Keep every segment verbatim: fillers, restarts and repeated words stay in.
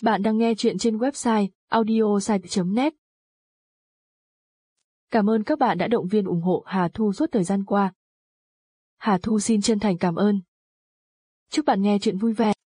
Bạn đang nghe chuyện trên website audiosite chấm net. Cảm ơn các bạn đã động viên ủng hộ Hà Thu suốt thời gian qua. Hà Thu xin chân thành cảm ơn. Chúc bạn nghe chuyện vui vẻ.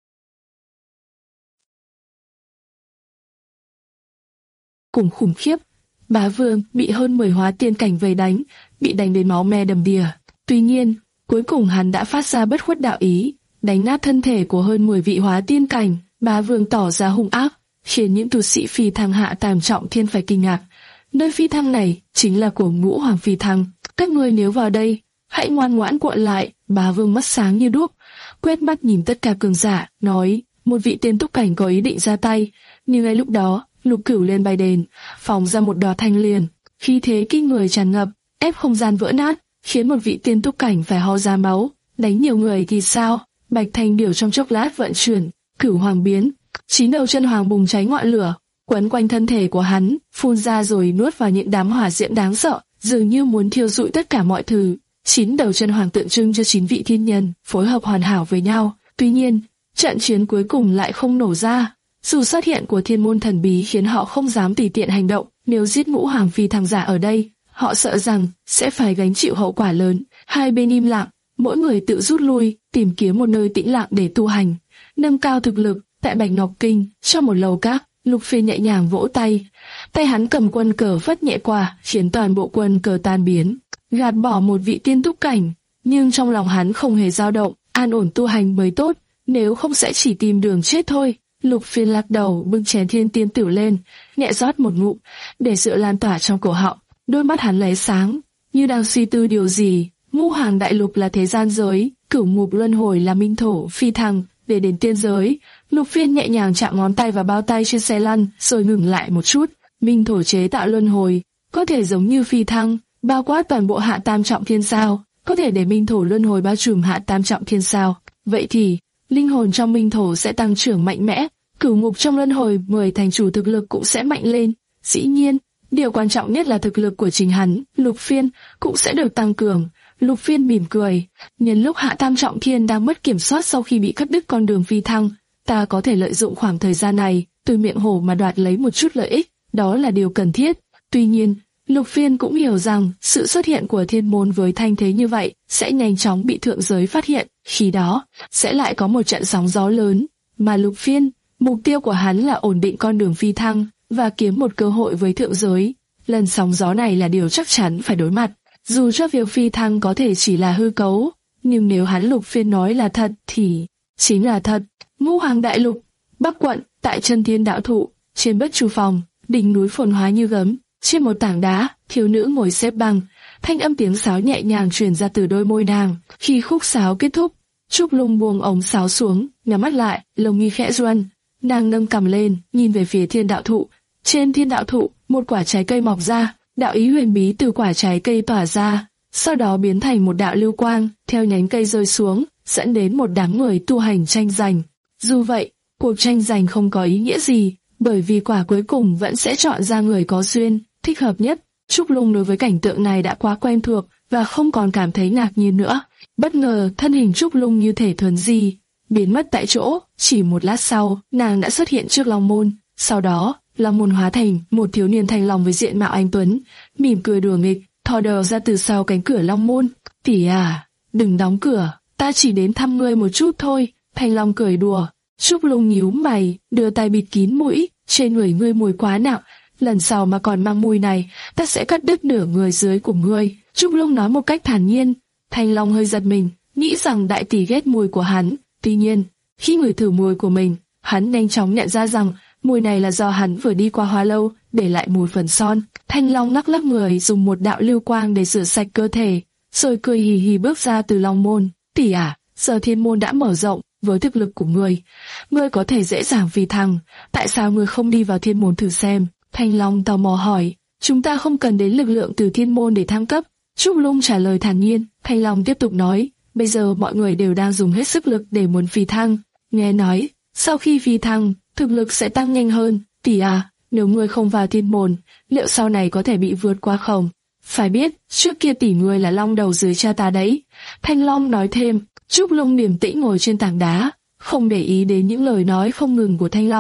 Cùng khủng khiếp, Bá Vương bị hơn mười hóa tiên cảnh vây đánh, bị đánh đến máu me đầm đìa. Tuy nhiên, cuối cùng hắn đã phát ra bất khuất đạo ý, đánh nát thân thể của hơn mười vị hóa tiên cảnh. Bá Vương tỏ ra hung ác, khiến những tu sĩ phi thăng hạ tam trọng thiên phải kinh ngạc. Nơi phi thăng này chính là của Ngũ Hoàng phi thăng. Các ngươi nếu vào đây, hãy ngoan ngoãn cuộn lại. Bá Vương mắt sáng như đuốc, quét mắt nhìn tất cả cường giả, nói: một vị tiên túc cảnh có ý định ra tay. Nhưng ngay lúc đó, Lục Cửu lên bay đền, phóng ra một đóa thanh liền, khí thế kinh người tràn ngập, ép không gian vỡ nát, khiến một vị tiên túc cảnh phải ho ra máu. Đánh nhiều người thì sao? Bạch Thanh Điểu trong chốc lát vận chuyển Cửu Hoàng biến, chín đầu chân hoàng bùng cháy ngọn lửa, quấn quanh thân thể của hắn, phun ra rồi nuốt vào những đám hỏa diễm đáng sợ, dường như muốn thiêu rụi tất cả mọi thứ. Chín đầu chân hoàng tượng trưng cho chín vị thiên nhân, phối hợp hoàn hảo với nhau. Tuy nhiên, trận chiến cuối cùng lại không nổ ra. Dù xuất hiện của thiên môn thần bí khiến họ không dám tùy tiện hành động, nếu giết Ngũ Hoàng phi thăng giả ở đây, họ sợ rằng sẽ phải gánh chịu hậu quả lớn. Hai bên im lặng, mỗi người tự rút lui, tìm kiếm một nơi tĩnh lặng để tu hành, nâng cao thực lực. Tại Bạch Ngọc Kinh, trong một lầu các, Lục Phiên nhẹ nhàng vỗ tay, tay hắn cầm quân cờ phất nhẹ qua, khiến toàn bộ quân cờ tan biến, gạt bỏ một vị tiên túc cảnh. Nhưng trong lòng hắn không hề dao động, an ổn tu hành mới tốt, nếu không sẽ chỉ tìm đường chết thôi. Lục Phiên lắc đầu, bưng chén thiên tiên tử lên, nhẹ rót một ngụm, để rượu lan tỏa trong cổ họng. Đôi mắt hắn lóe sáng, như đang suy tư điều gì. Ngũ Hoàng đại lục là thế gian giới, cửu ngục luân hồi là minh thổ phi thăng để đến tiên giới. Lục Phiên nhẹ nhàng chạm ngón tay vào bao tay trên xe lăn, rồi ngừng lại một chút. Minh thổ chế tạo luân hồi, có thể giống như phi thăng, bao quát toàn bộ hạ tam trọng thiên sao, có thể để minh thổ luân hồi bao trùm hạ tam trọng thiên sao. Vậy thì, linh hồn trong minh thổ sẽ tăng trưởng mạnh mẽ, cửu ngục trong luân hồi mười thành chủ thực lực cũng sẽ mạnh lên. Dĩ nhiên, điều quan trọng nhất là thực lực của chính hắn, Lục Phiên, cũng sẽ được tăng cường. Lục Phiên mỉm cười, nhân lúc hạ tam trọng thiên đang mất kiểm soát sau khi bị cắt đứt con đường phi thăng, ta có thể lợi dụng khoảng thời gian này, từ miệng hổ mà đoạt lấy một chút lợi ích, đó là điều cần thiết. Tuy nhiên, Lục Phiên cũng hiểu rằng sự xuất hiện của thiên môn với thanh thế như vậy sẽ nhanh chóng bị thượng giới phát hiện, khi đó sẽ lại có một trận sóng gió lớn. Mà Lục Phiên, mục tiêu của hắn là ổn định con đường phi thăng và kiếm một cơ hội với thượng giới. Lần sóng gió này là điều chắc chắn phải đối mặt. Dù cho việc phi thăng có thể chỉ là hư cấu, nhưng nếu hắn Lục Phiên nói là thật thì chính là thật. Ngũ Hoàng đại lục, Bắc quận, tại chân thiên đạo thụ, trên Bất Chu Phòng, đỉnh núi phồn hóa như gấm, trên một tảng đá, thiếu nữ ngồi xếp bằng, thanh âm tiếng sáo nhẹ nhàng truyền ra từ đôi môi nàng. Khi khúc sáo kết thúc, Trúc Lung buông ống sáo xuống, nhắm mắt lại, lông mi khẽ run, nàng nâng cằm lên, nhìn về phía thiên đạo thụ. Trên thiên đạo thụ, một quả trái cây mọc ra, đạo ý huyền bí từ quả trái cây tỏa ra, sau đó biến thành một đạo lưu quang, theo nhánh cây rơi xuống, dẫn đến một đám người tu hành tranh giành. Dù vậy, cuộc tranh giành không có ý nghĩa gì, bởi vì quả cuối cùng vẫn sẽ chọn ra người có duyên, thích hợp nhất. Trúc Lung đối với cảnh tượng này đã quá quen thuộc và không còn cảm thấy ngạc nhiên nữa. Bất ngờ, thân hình Trúc Lung như thể thuần di, biến mất tại chỗ. Chỉ một lát sau, nàng đã xuất hiện trước Long Môn. Sau đó, Long Môn hóa thành một thiếu niên thanh long với diện mạo anh tuấn, mỉm cười đùa nghịch, thò đầu ra từ sau cánh cửa Long Môn. Tỷ à, đừng đóng cửa, ta chỉ đến thăm ngươi một chút thôi. Thanh long cười đùa. Trúc Lung nhíu mày, đưa tay bịt kín mũi. Trên người ngươi mùi quá nặng, lần sau mà còn mang mùi này, ta sẽ cắt đứt nửa người dưới của ngươi. Trúc Lung nói một cách thản nhiên. Thanh long hơi giật mình, nghĩ rằng đại tỷ ghét mùi của hắn. Tuy nhiên, khi ngửi thử mùi của mình, hắn nhanh chóng nhận ra rằng mùi này là do hắn vừa đi qua Hoa Lâu, để lại mùi phần son. Thanh long lắc lắc người, dùng một đạo lưu quang để rửa sạch cơ thể, rồi cười hì hì bước ra từ Long Môn. Tỷ à, giờ thiên môn đã mở rộng, với thực lực của ngươi, ngươi có thể dễ dàng phi thăng, tại sao ngươi không đi vào thiên môn thử xem? Thanh long tò mò hỏi. Chúng ta không cần đến lực lượng từ thiên môn để thăng cấp. Trúc Lung trả lời thản nhiên. Thanh long tiếp tục nói, bây giờ mọi người đều đang dùng hết sức lực để muốn phi thăng. Nghe nói, sau khi phi thăng, thực lực sẽ tăng nhanh hơn. Tỷ à, nếu ngươi không vào thiên môn, liệu sau này có thể bị vượt qua không? Phải biết, trước kia tỷ ngươi là long đầu dưới cha ta đấy. Thanh long nói thêm. Trúc Lung điềm tĩnh ngồi trên tảng đá, không để ý đến những lời nói không ngừng của Thanh long.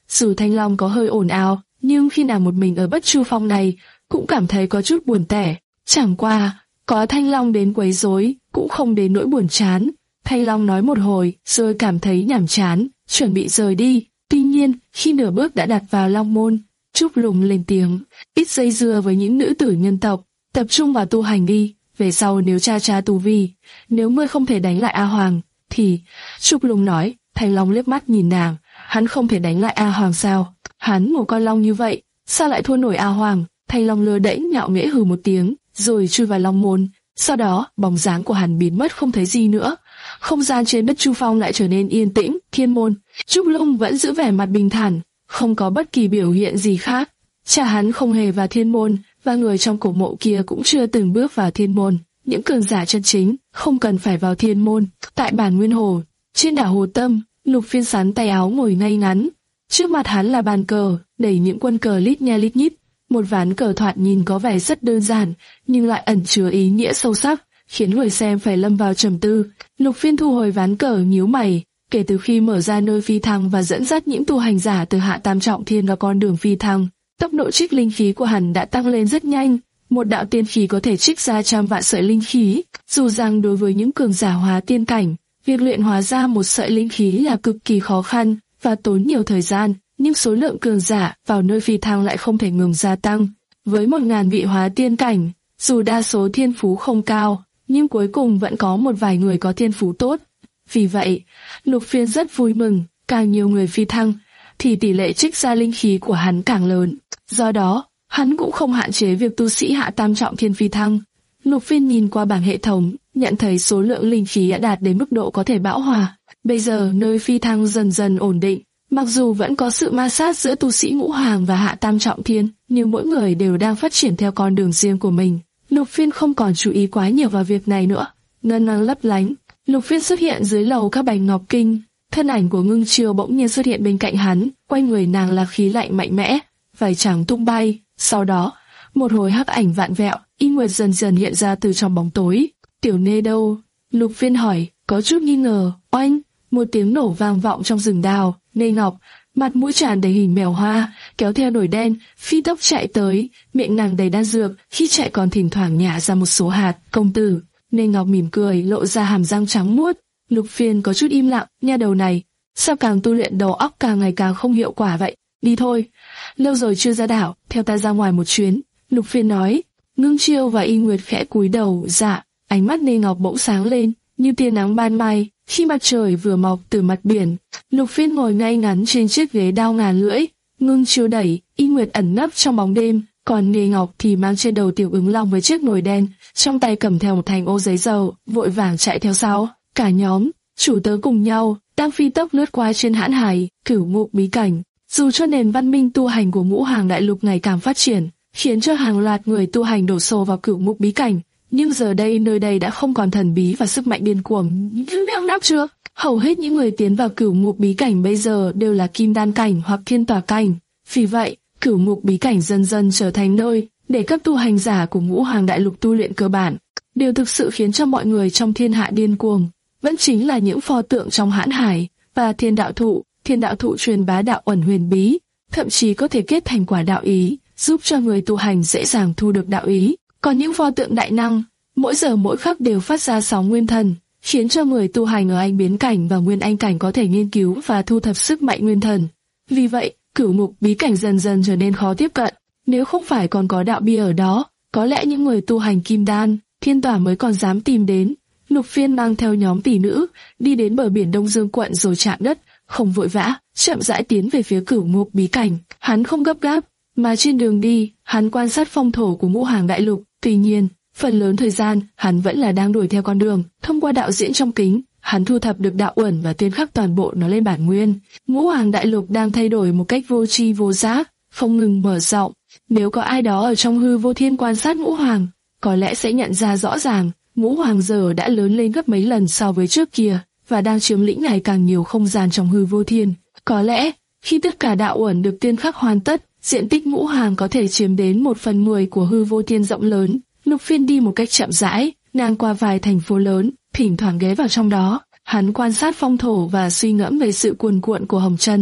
Dù Thanh Long có hơi ồn ào, nhưng khi nào một mình ở Bất Chu Phong này, cũng cảm thấy có chút buồn tẻ. Chẳng qua, có Thanh Long đến quấy rối, cũng không đến nỗi buồn chán. Thanh Long nói một hồi, rồi cảm thấy nhàm chán, chuẩn bị rời đi. Tuy nhiên, khi nửa bước đã đặt vào Long Môn, Trúc Lùng lên tiếng, ít dây dưa với những nữ tử nhân tộc, tập trung vào tu hành đi. Về sau nếu cha cha tu vi, nếu ngươi không thể đánh lại A Hoàng, thì... Trúc Lùng nói. Thanh Long liếc mắt nhìn nàng, hắn không thể đánh lại A Hoàng sao? Hắn một con long như vậy, sao lại thua nổi A Hoàng? Thanh Long lơ đễnh nhạo nghễ hừ một tiếng, rồi chui vào Long Môn. Sau đó, bóng dáng của hắn biến mất không thấy gì nữa. Không gian trên Bất Chu Phong lại trở nên yên tĩnh. Thiên môn, Trúc Lung vẫn giữ vẻ mặt bình thản, không có bất kỳ biểu hiện gì khác. Cha hắn không hề vào thiên môn, và người trong cổ mộ kia cũng chưa từng bước vào thiên môn. Những cường giả chân chính không cần phải vào thiên môn. Tại bản Nguyên Hồ, trên đảo Hồ Tâm, Lục Phiên sắn tay áo ngồi ngay ngắn. Trước mặt hắn là bàn cờ, đầy những quân cờ lít nha lít nhít. Một ván cờ thoạt nhìn có vẻ rất đơn giản, nhưng lại ẩn chứa ý nghĩa sâu sắc, khiến người xem phải lâm vào trầm tư. Lục Phiên thu hồi ván cờ, nhíu mày. Kể từ khi mở ra nơi phi thăng và dẫn dắt những tu hành giả từ hạ tam trọng thiên vào con đường phi thăng, tốc độ trích linh khí của hắn đã tăng lên rất nhanh. Một đạo tiên khí có thể trích ra trăm vạn sợi linh khí. Dù rằng đối với những cường giả hóa tiên cảnh, việc luyện hóa ra một sợi linh khí là cực kỳ khó khăn và tốn nhiều thời gian, nhưng số lượng cường giả vào nơi phi thăng lại không thể ngừng gia tăng. Với một ngàn vị hóa tiên cảnh, dù đa số thiên phú không cao, nhưng cuối cùng vẫn có một vài người có thiên phú tốt. Vì vậy, Lục Phiên rất vui mừng, càng nhiều người phi thăng, thì tỷ lệ trích ra linh khí của hắn càng lớn. Do đó, hắn cũng không hạn chế việc tu sĩ hạ tam trọng thiên phi thăng. Lục Phiên nhìn qua bảng hệ thống, nhận thấy số lượng linh khí đã đạt đến mức độ có thể bão hòa. Bây giờ nơi phi thăng dần dần ổn định, mặc dù vẫn có sự ma sát giữa tu sĩ ngũ hoàng và hạ tam trọng thiên, nhưng mỗi người đều đang phát triển theo con đường riêng của mình. Lục Phiên không còn chú ý quá nhiều vào việc này nữa. Ngân năng lấp lánh, Lục Phiên xuất hiện dưới lầu các bạch ngọc kinh. Thân ảnh của Ngưng Chiêu bỗng nhiên xuất hiện bên cạnh hắn, quanh người nàng là khí lạnh mạnh mẽ, vải trắng tung bay. Sau đó, một hồi hắc ảnh vạn vẹo, Y Nguyệt dần dần hiện ra từ trong bóng tối. Tiểu Nê đâu? Lục Phiên hỏi, có chút nghi ngờ. Oanh! Một tiếng nổ vang vọng trong rừng đào. Nê Ngọc, mặt mũi tràn đầy hình mèo hoa, kéo theo nổi đen, phi tốc chạy tới, miệng nàng đầy đan dược, khi chạy còn thỉnh thoảng nhả ra một số hạt. Công tử. Nê Ngọc mỉm cười, lộ ra hàm răng trắng muốt. Lục Phiên có chút im lặng, nha đầu này, sao càng tu luyện đầu óc càng ngày càng không hiệu quả vậy? Đi thôi, lâu rồi chưa ra đảo, theo ta ra ngoài một chuyến. Lục Phiên nói. Ngưng Chiêu và Y Nguyệt khẽ cúi đầu. Dạ. Ánh mắt Nê Ngọc bỗng sáng lên, như tia nắng ban mai, khi mặt trời vừa mọc từ mặt biển. Lục Phiên ngồi ngay ngắn trên chiếc ghế đao ngàn lưỡi. Ngưng Chiêu đẩy, Y Nguyệt ẩn nấp trong bóng đêm, còn Nê Ngọc thì mang trên đầu tiểu ứng long với chiếc nồi đen, trong tay cầm theo một thành ô giấy dầu, vội vàng chạy theo sau. Cả nhóm, chủ tớ cùng nhau, đang phi tốc lướt qua trên hãn hải, cửu ngục bí cảnh. Dù cho nền văn minh tu hành của ngũ hàng đại lục ngày càng phát triển, khiến cho hàng loạt người tu hành đổ xô vào cửu ngục bí cảnh, nhưng giờ đây nơi đây đã không còn thần bí và sức mạnh điên cuồng như năm năm trước. Hầu hết những người tiến vào cửu ngục bí cảnh bây giờ đều là kim đan cảnh hoặc thiên tỏa cảnh. Vì vậy, cửu ngục bí cảnh dần dần trở thành nơi để các tu hành giả của ngũ hàng đại lục tu luyện cơ bản. Điều thực sự khiến cho mọi người trong thiên hạ điên cuồng vẫn chính là những pho tượng trong hãn hải và thiên đạo thụ. Thiên đạo thụ truyền bá đạo ẩn huyền bí, thậm chí có thể kết thành quả đạo ý, giúp cho người tu hành dễ dàng thu được đạo ý. Còn những pho tượng đại năng, mỗi giờ mỗi khắc đều phát ra sóng nguyên thần, khiến cho người tu hành ở anh biến cảnh và nguyên anh cảnh có thể nghiên cứu và thu thập sức mạnh nguyên thần. Vì vậy, cửu ngục bí cảnh dần dần trở nên khó tiếp cận. Nếu không phải còn có đạo bia ở đó, có lẽ những người tu hành kim đan, thiên tỏa mới còn dám tìm đến. Lục Phiên mang theo nhóm tỷ nữ, đi đến bờ biển Đông Dương quận rồi chạm đất, không vội vã, chậm rãi tiến về phía cửu ngục bí cảnh. Hắn không gấp gáp, mà trên đường đi, hắn quan sát phong thổ của ngũ hàng đại lục. Tuy nhiên, phần lớn thời gian, hắn vẫn là đang đuổi theo con đường. Thông qua đạo diễn trong kính, hắn thu thập được đạo uẩn và tuyên khắc toàn bộ nó lên bản nguyên. Ngũ hàng đại lục đang thay đổi một cách vô tri vô giác, không ngừng mở rộng. Nếu có ai đó ở trong hư vô thiên quan sát ngũ hoàng, có lẽ sẽ nhận ra rõ ràng, ngũ hoàng giờ đã lớn lên gấp mấy lần so với trước kia, và đang chiếm lĩnh ngày càng nhiều không gian trong hư vô thiên. Có lẽ, khi tất cả đạo uẩn được tiên khắc hoàn tất, diện tích ngũ hàng có thể chiếm đến một phần mười của hư vô thiên rộng lớn. Lục Phiên đi một cách chậm rãi, ngang qua vài thành phố lớn, thỉnh thoảng ghé vào trong đó. Hắn quan sát phong thổ và suy ngẫm về sự cuồn cuộn của hồng trần.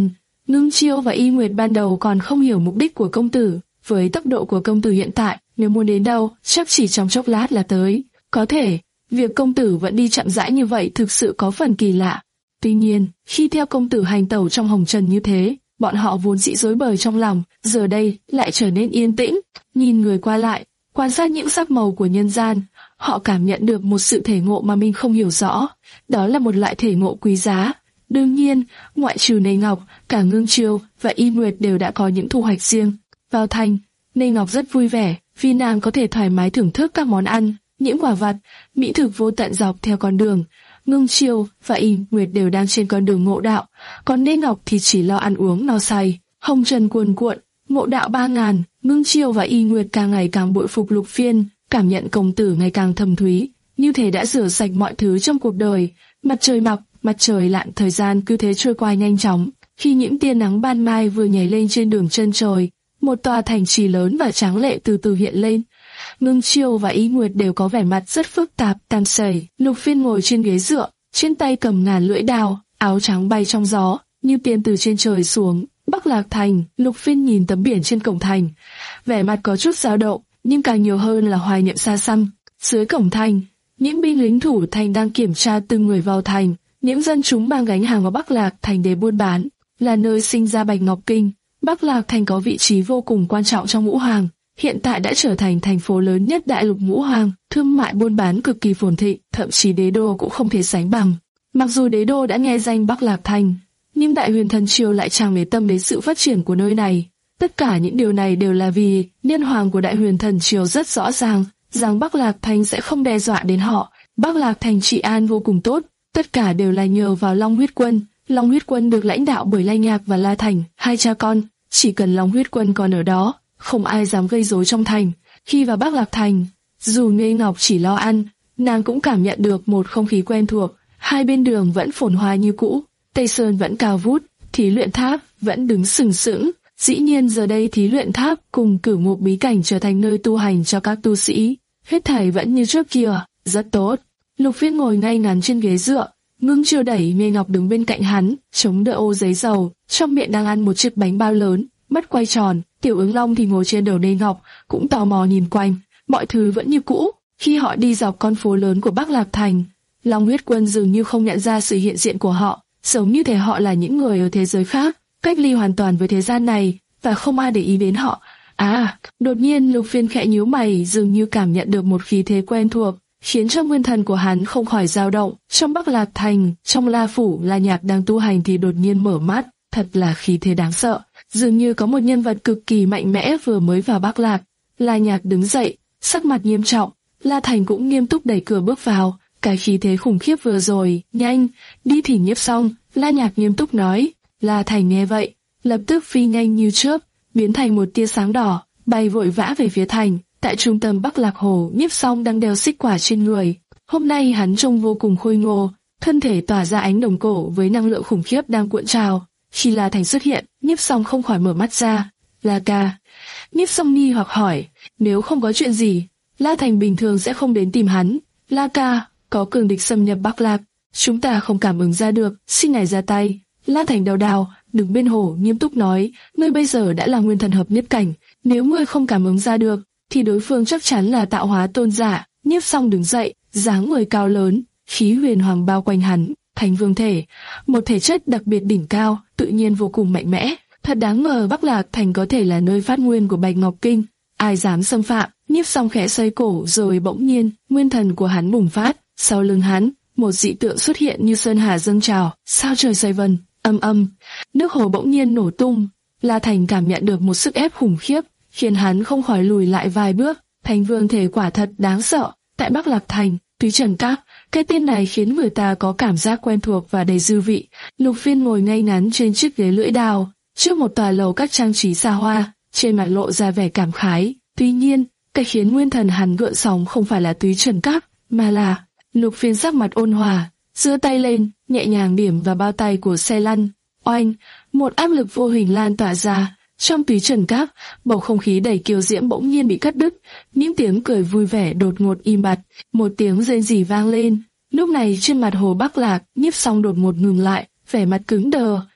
Ngưng Chiêu và Y Nguyệt ban đầu còn không hiểu mục đích của công tử, với tốc độ của công tử hiện tại, nếu muốn đến đâu, chắc chỉ trong chốc lát là tới. Có thể, việc công tử vẫn đi chậm rãi như vậy thực sự có phần kỳ lạ. Tuy nhiên, khi theo công tử hành tẩu trong hồng trần như thế, bọn họ vốn dĩ rối bời trong lòng, giờ đây lại trở nên yên tĩnh, nhìn người qua lại, quan sát những sắc màu của nhân gian, họ cảm nhận được một sự thể ngộ mà mình không hiểu rõ, đó là một loại thể ngộ quý giá. Đương nhiên, ngoại trừ Nê Ngọc, cả Ngưng Chiêu và Y Nguyệt đều đã có những thu hoạch riêng. Vào thành, Nê Ngọc rất vui vẻ, vì nàng có thể thoải mái thưởng thức các món ăn, những quả vặt, mỹ thực vô tận dọc theo con đường. Ngưng Chiêu và Y Nguyệt đều đang trên con đường ngộ đạo, còn Nê Ngọc thì chỉ lo ăn uống no say. Hồng trần cuồn cuộn, ngộ đạo ba ngàn, Ngưng Chiêu và Y Nguyệt càng ngày càng bội phục Lục Phiên, cảm nhận công tử ngày càng thâm thúy, như thể đã rửa sạch mọi thứ trong cuộc đời. Mặt trời mọc, mặt trời lặn, thời gian cứ thế trôi qua nhanh chóng. Khi những tia nắng ban mai vừa nhảy lên trên đường chân trời, một tòa thành trì lớn và tráng lệ từ từ hiện lên. Ngưng Chiêu và Y Nguyệt đều có vẻ mặt rất phức tạp, tan chảy. Lục Phiên ngồi trên ghế dựa, trên tay cầm ngàn lưỡi đao, áo trắng bay trong gió, như tiên từ trên trời xuống. Bắc Lạc Thành, Lục Phiên nhìn tấm biển trên cổng thành, vẻ mặt có chút dao động, nhưng càng nhiều hơn là hoài niệm xa xăm. Dưới cổng thành, những binh lính thủ thành đang kiểm tra từng người vào thành. Những dân chúng mang gánh hàng vào Bắc Lạc Thành để buôn bán, là nơi sinh ra Bạch Ngọc Kinh. Bắc Lạc Thành có vị trí vô cùng quan trọng trong Ngũ Hoàng, hiện tại đã trở thành thành phố lớn nhất đại lục Ngũ Hoàng, thương mại buôn bán cực kỳ phồn thịnh, thậm chí đế đô cũng không thể sánh bằng. Mặc dù đế đô đã nghe danh Bắc Lạc Thành, nhưng Đại Huyền Thần Triều lại chẳng để tâm đến sự phát triển của nơi này. Tất cả những điều này đều là vì Niên Hoàng của Đại Huyền Thần Triều rất rõ ràng rằng Bắc Lạc Thành sẽ không đe dọa đến họ. Bắc Lạc Thành trị an vô cùng tốt, tất cả đều là nhờ vào Long Huyết Quân. Long Huyết Quân được lãnh đạo bởi La Nhạc và La Thành, hai cha con. Chỉ cần Long Huyết Quân còn ở đó, không ai dám gây rối trong thành. Khi vào Bắc Lạc Thành, dù Nê Ngọc chỉ lo ăn, nàng cũng cảm nhận được một không khí quen thuộc. Hai bên đường vẫn phồn hoa như cũ, Tây Sơn vẫn cao vút, Thí Luyện Tháp vẫn đứng sừng sững. Dĩ nhiên giờ đây Thí Luyện Tháp cùng Cửu Ngục Bí Cảnh trở thành nơi tu hành cho các tu sĩ. Hết thảy vẫn như trước kia, rất tốt. Lục Phiên ngồi ngay ngắn trên ghế dựa, Ngưng Chiêu đẩy Nê Ngọc đứng bên cạnh hắn, chống đỡ ô giấy dầu, trong miệng đang ăn một chiếc bánh bao lớn, mắt quay tròn. Tiểu Ứng Long thì ngồi trên đầu Nê Ngọc, cũng tò mò nhìn quanh. Mọi thứ vẫn như cũ. Khi họ đi dọc con phố lớn của Bắc Lạc Thành, Long Huyết Quân dường như không nhận ra sự hiện diện của họ, giống như thể họ là những người ở thế giới khác, cách ly hoàn toàn với thế gian này, và không ai để ý đến họ. À, đột nhiên Lục Phiên khẽ nhíu mày, dường như cảm nhận được một khí thế quen thuộc, khiến cho nguyên thần của hắn không khỏi dao động. Trong Bắc Lạc Thành, trong La Phủ, La Nhạc đang tu hành thì đột nhiên mở mắt, thật là khí thế đáng sợ. Dường như có một nhân vật cực kỳ mạnh mẽ vừa mới vào Bắc Lạc. La Nhạc đứng dậy, sắc mặt nghiêm trọng. La Thành cũng nghiêm túc đẩy cửa bước vào. Cái khí thế khủng khiếp vừa rồi, nhanh, đi thì nhiếp xong. La Nhạc nghiêm túc nói. La Thành nghe vậy, lập tức phi nhanh như chớp, biến thành một tia sáng đỏ, bay vội vã về phía thành. Tại trung tâm Bắc Lạc Hồ, Nhiếp Song đang đeo xích quả trên người. Hôm nay hắn trông vô cùng khôi ngô, thân thể tỏa ra ánh đồng cổ với năng lượng khủng khiếp đang cuộn trào. Khi La Thành xuất hiện, Nhiếp Song không khỏi mở mắt ra. La ca. Nhiếp Song nghi hoặc hỏi, nếu không có chuyện gì, La Thành bình thường sẽ không đến tìm hắn. La ca, có cường địch xâm nhập Bắc Lạc, chúng ta không cảm ứng ra được, xin ngài ra tay. La Thành đào đào, đứng bên hồ nghiêm túc nói, ngươi bây giờ đã là nguyên thần hợp nhất cảnh, nếu ngươi không cảm ứng ra được, thì đối phương chắc chắn là tạo hóa tôn giả. Nhiếp Song đứng dậy, dáng người cao lớn, khí huyền hoàng bao quanh hắn, thành vương thể, một thể chất đặc biệt đỉnh cao, tự nhiên vô cùng mạnh mẽ. Thật đáng ngờ Bắc Lạc Thành có thể là nơi phát nguyên của Bạch Ngọc Kinh, ai dám xâm phạm. Nhiếp Song khẽ xoay cổ rồi bỗng nhiên, nguyên thần của hắn bùng phát, sau lưng hắn, một dị tượng xuất hiện như sơn hà dâng trào, sao trời xoay vần, âm âm, nước hồ bỗng nhiên nổ tung. La Thành cảm nhận được một sức ép khủng khiếp, khiến hắn không khỏi lùi lại vài bước. Thành vương thể quả thật đáng sợ. Tại Bắc Lạc Thành, Túy Trần Các, cái tên này khiến người ta có cảm giác quen thuộc và đầy dư vị. Lục Phiên ngồi ngay ngắn trên chiếc ghế lưỡi đao, trước một tòa lầu các trang trí xa hoa, trên mặt lộ ra vẻ cảm khái. Tuy nhiên, cái khiến nguyên thần hắn gợn sóng không phải là Túy Trần Các, mà là Lục Phiên sắc mặt ôn hòa, giơ tay lên, nhẹ nhàng điểm vào bao tay của xe lăn. Oanh, một áp lực vô hình lan tỏa ra. Trong Túy Trần Các, bầu không khí đầy kiêu diễm bỗng nhiên bị cắt đứt, những tiếng cười vui vẻ đột ngột im bặt, một tiếng rên rỉ vang lên. Lúc này trên mặt hồ Bắc Lạc, Nhiếp Song đột ngột ngừng lại, vẻ mặt cứng đờ,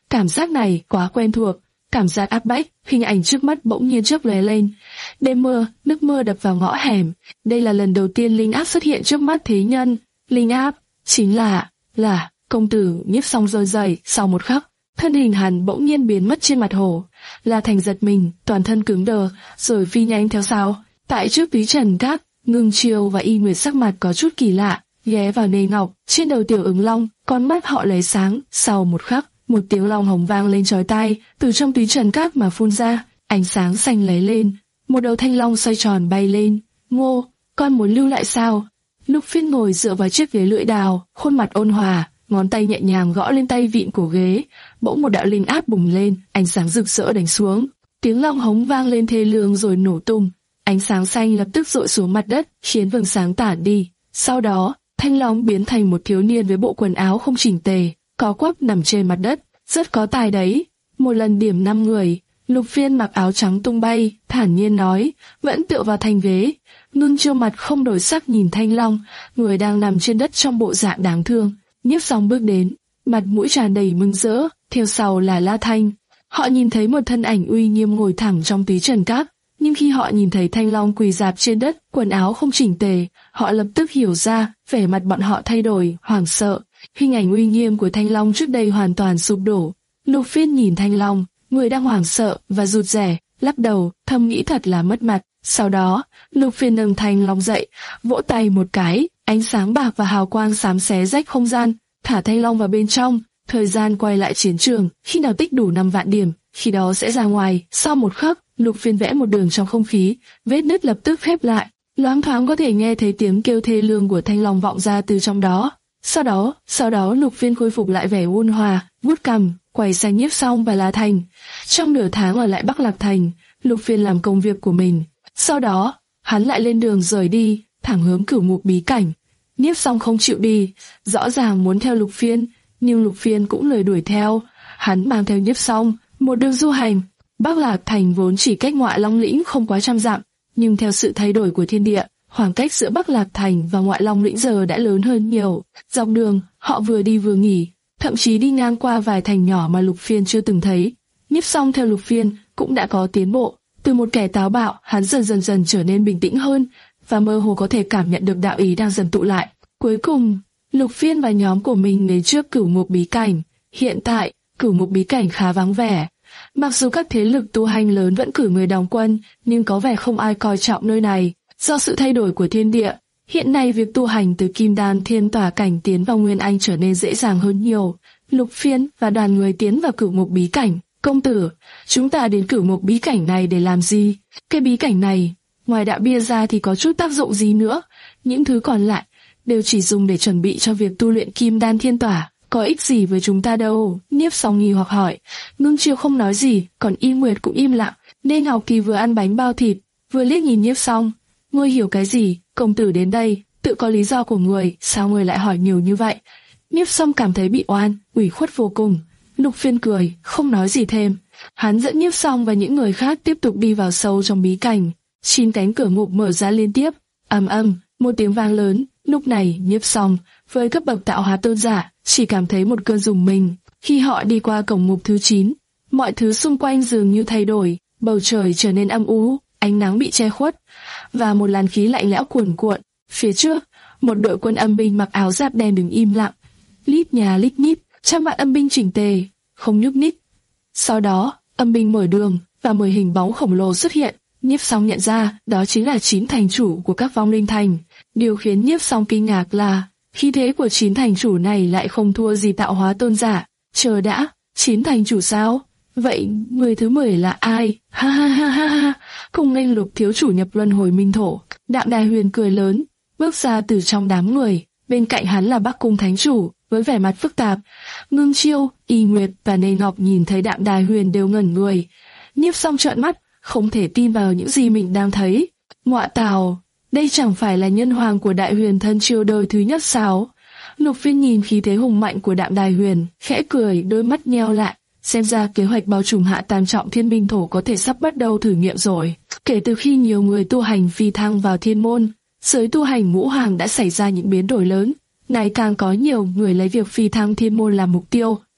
Cảm giác này quá quen thuộc, cảm giác áp bách, hình ảnh trước mắt bỗng nhiên chớp lóe lên. Đêm mưa, nước mưa đập vào ngõ hẻm. Đây là lần đầu tiên Linh Áp xuất hiện trước mắt thế nhân. Linh Áp chính là là công tử Nhiếp Song rơi rẩy. Sau một khắc, thân hình hắn bỗng nhiên biến mất trên mặt hồ. La Thành giật mình, toàn thân cứng đờ, rồi phi nhanh theo sau. Tại trước Túy Trần Các, Ngưng Chiêu và Y Nguyệt sắc mặt có chút kỳ lạ, ghé vào nê ngọc trên đầu Tiểu Ứng Long, con mắt họ lấy sáng. Sau một khắc, một tiếng long hồng vang lên chói tai, từ trong Túy Trần Các mà phun ra, ánh sáng xanh lấy lên, một đầu thanh long xoay tròn bay lên. Ngô, con muốn lưu lại sao? Lục Phiên ngồi dựa vào chiếc ghế lưỡi đào, khuôn mặt ôn hòa, ngón tay nhẹ nhàng gõ lên tay vịn của ghế. Bỗng một đạo linh áp bùng lên, ánh sáng rực rỡ đánh xuống, tiếng long hống vang lên thê lương rồi nổ tung. Ánh sáng xanh lập tức dội xuống mặt đất, khiến vầng sáng tản đi. Sau đó, thanh long biến thành một thiếu niên với bộ quần áo không chỉnh tề, có quắp nằm trên mặt đất. Rất có tài đấy. Một lần điểm năm người. Lục Phiên mặc áo trắng tung bay, thản nhiên nói, vẫn tựa vào thành ghế. Ngưng Chiêu mặt không đổi sắc nhìn thanh long, người đang nằm trên đất trong bộ dạng đáng thương. Nhiếp Song bước đến, mặt mũi tràn đầy mừng rỡ, theo sau là La Thanh. Họ nhìn thấy một thân ảnh uy nghiêm ngồi thẳng trong Túy Trần Các, nhưng khi họ nhìn thấy thanh long quỳ rạp trên đất, quần áo không chỉnh tề, họ lập tức hiểu ra, vẻ mặt bọn họ thay đổi, hoảng sợ. Hình ảnh uy nghiêm của thanh long trước đây hoàn toàn sụp đổ. Lục Phiên nhìn thanh long, người đang hoảng sợ và rụt rè, lắc đầu, thầm nghĩ thật là mất mặt. Sau đó, Lục Phiên nâng thanh long dậy, vỗ tay một cái, ánh sáng bạc và hào quang xám xé rách không gian, thả thanh long vào bên trong. Thời gian quay lại chiến trường, khi nào tích đủ năm vạn điểm, khi đó sẽ ra ngoài. Sau một khắc, Lục Phiên vẽ một đường trong không khí, vết nứt lập tức khép lại, loáng thoáng có thể nghe thấy tiếng kêu thê lương của thanh long vọng ra từ trong đó. Sau đó, sau đó Lục Phiên khôi phục lại vẻ ôn hòa, vuốt cằm, quay sang Nhiếp Song và La Thành. Trong nửa tháng ở lại Bắc Lạc Thành, Lục Phiên làm công việc của mình. Sau đó, hắn lại lên đường rời đi, thẳng hướng Cửu Ngục bí cảnh. Nhiếp Song không chịu đi, rõ ràng muốn theo Lục Phiên, nhưng Lục Phiên cũng lười đuổi theo. Hắn mang theo Nhiếp Song, một đường du hành. Bắc Lạc Thành vốn chỉ cách Ngoại Long Lĩnh không quá trăm dặm, nhưng theo sự thay đổi của thiên địa, khoảng cách giữa Bắc Lạc Thành và Ngoại Long Lĩnh giờ đã lớn hơn nhiều. Dọc đường, họ vừa đi vừa nghỉ, thậm chí đi ngang qua vài thành nhỏ mà Lục Phiên chưa từng thấy. Nhiếp Song theo Lục Phiên cũng đã có tiến bộ. Từ một kẻ táo bạo, hắn dần dần dần trở nên bình tĩnh hơn, và mơ hồ có thể cảm nhận được đạo ý đang dần tụ lại. Cuối cùng, Lục Phiên và nhóm của mình đến trước Cửu Ngục bí cảnh. Hiện tại, Cửu Ngục bí cảnh khá vắng vẻ. Mặc dù các thế lực tu hành lớn vẫn cử người đóng quân, nhưng có vẻ không ai coi trọng nơi này. Do sự thay đổi của thiên địa, hiện nay việc tu hành từ Kim Đan Thiên Tỏa cảnh tiến vào Nguyên Anh trở nên dễ dàng hơn nhiều. Lục Phiên và đoàn người tiến vào Cửu Ngục bí cảnh. Công tử, chúng ta đến Cửu Ngục bí cảnh này để làm gì? Cái bí cảnh này, ngoài đạo bia ra thì có chút tác dụng gì nữa? Những thứ còn lại đều chỉ dùng để chuẩn bị cho việc tu luyện Kim Đan Thiên Tỏa. Có ích gì với chúng ta đâu? Nhiếp Song nghi hoặc hỏi. Ngưng Chiêu không nói gì, còn Y Nguyệt cũng im lặng. Nên Ngọc Kỳ vừa ăn bánh bao thịt, vừa liếc nhìn Nhiếp Song. Ngươi hiểu cái gì? Công tử đến đây, tự có lý do của người, sao ngươi lại hỏi nhiều như vậy? Nhiếp Song cảm thấy bị oan, ủy khuất vô cùng. Lục Phiên cười, không nói gì thêm. Hắn dẫn Nhiếp Song và những người khác tiếp tục đi vào sâu trong bí cảnh. Chín cánh cửa ngục mở ra liên tiếp, ầm ầm, một tiếng vang lớn. Lúc này, Nhiếp Song với cấp bậc tạo hóa tôn giả chỉ cảm thấy một cơn rùng mình. Khi họ đi qua cổng ngục thứ chín, mọi thứ xung quanh dường như thay đổi, bầu trời trở nên âm u, ánh nắng bị che khuất và một làn khí lạnh lẽo cuồn cuộn. Phía trước, một đội quân âm binh mặc áo giáp đen đứng im lặng, lít nhà lít nhít, trăm vạn âm binh chỉnh tề, không nhúc nhích. Sau đó, âm binh mở đường và mười hình bóng khổng lồ xuất hiện. Nhiếp Song nhận ra đó chính là chín thành chủ của các vong linh thành. Điều khiến Nhiếp Song kinh ngạc là khí thế của chín thành chủ này lại không thua gì tạo hóa tôn giả. Chờ đã, chín thành chủ sao? Vậy người thứ mười là ai? Ha ha ha ha ha! Cùng nghênh Lục thiếu chủ nhập luân hồi minh thổ. Đạm Đài Huyền cười lớn, bước ra từ trong đám người. Bên cạnh hắn là Bắc Cung thánh chủ, với vẻ mặt phức tạp. Ngưng Chiêu, Y Nguyệt và Nê Ngọc nhìn thấy Đạm Đài Huyền đều ngẩn người. Nhiếp Song trợn mắt, không thể tin vào những gì mình đang thấy. Ngọa tào, đây chẳng phải là nhân hoàng của Đại Huyền thân Chiêu đời thứ nhất sao? Lục Phiên nhìn khí thế hùng mạnh của Đạm Đài Huyền, khẽ cười, đôi mắt nheo lại. Xem ra kế hoạch bao trùm hạ tam trọng thiên binh thổ có thể sắp bắt đầu thử nghiệm rồi. Kể từ khi nhiều người tu hành phi thăng vào thiên môn, giới tu hành ngũ hoàng đã xảy ra những biến đổi lớn. Ngày càng có nhiều người lấy việc phi thăng thiên môn làm mục tiêu,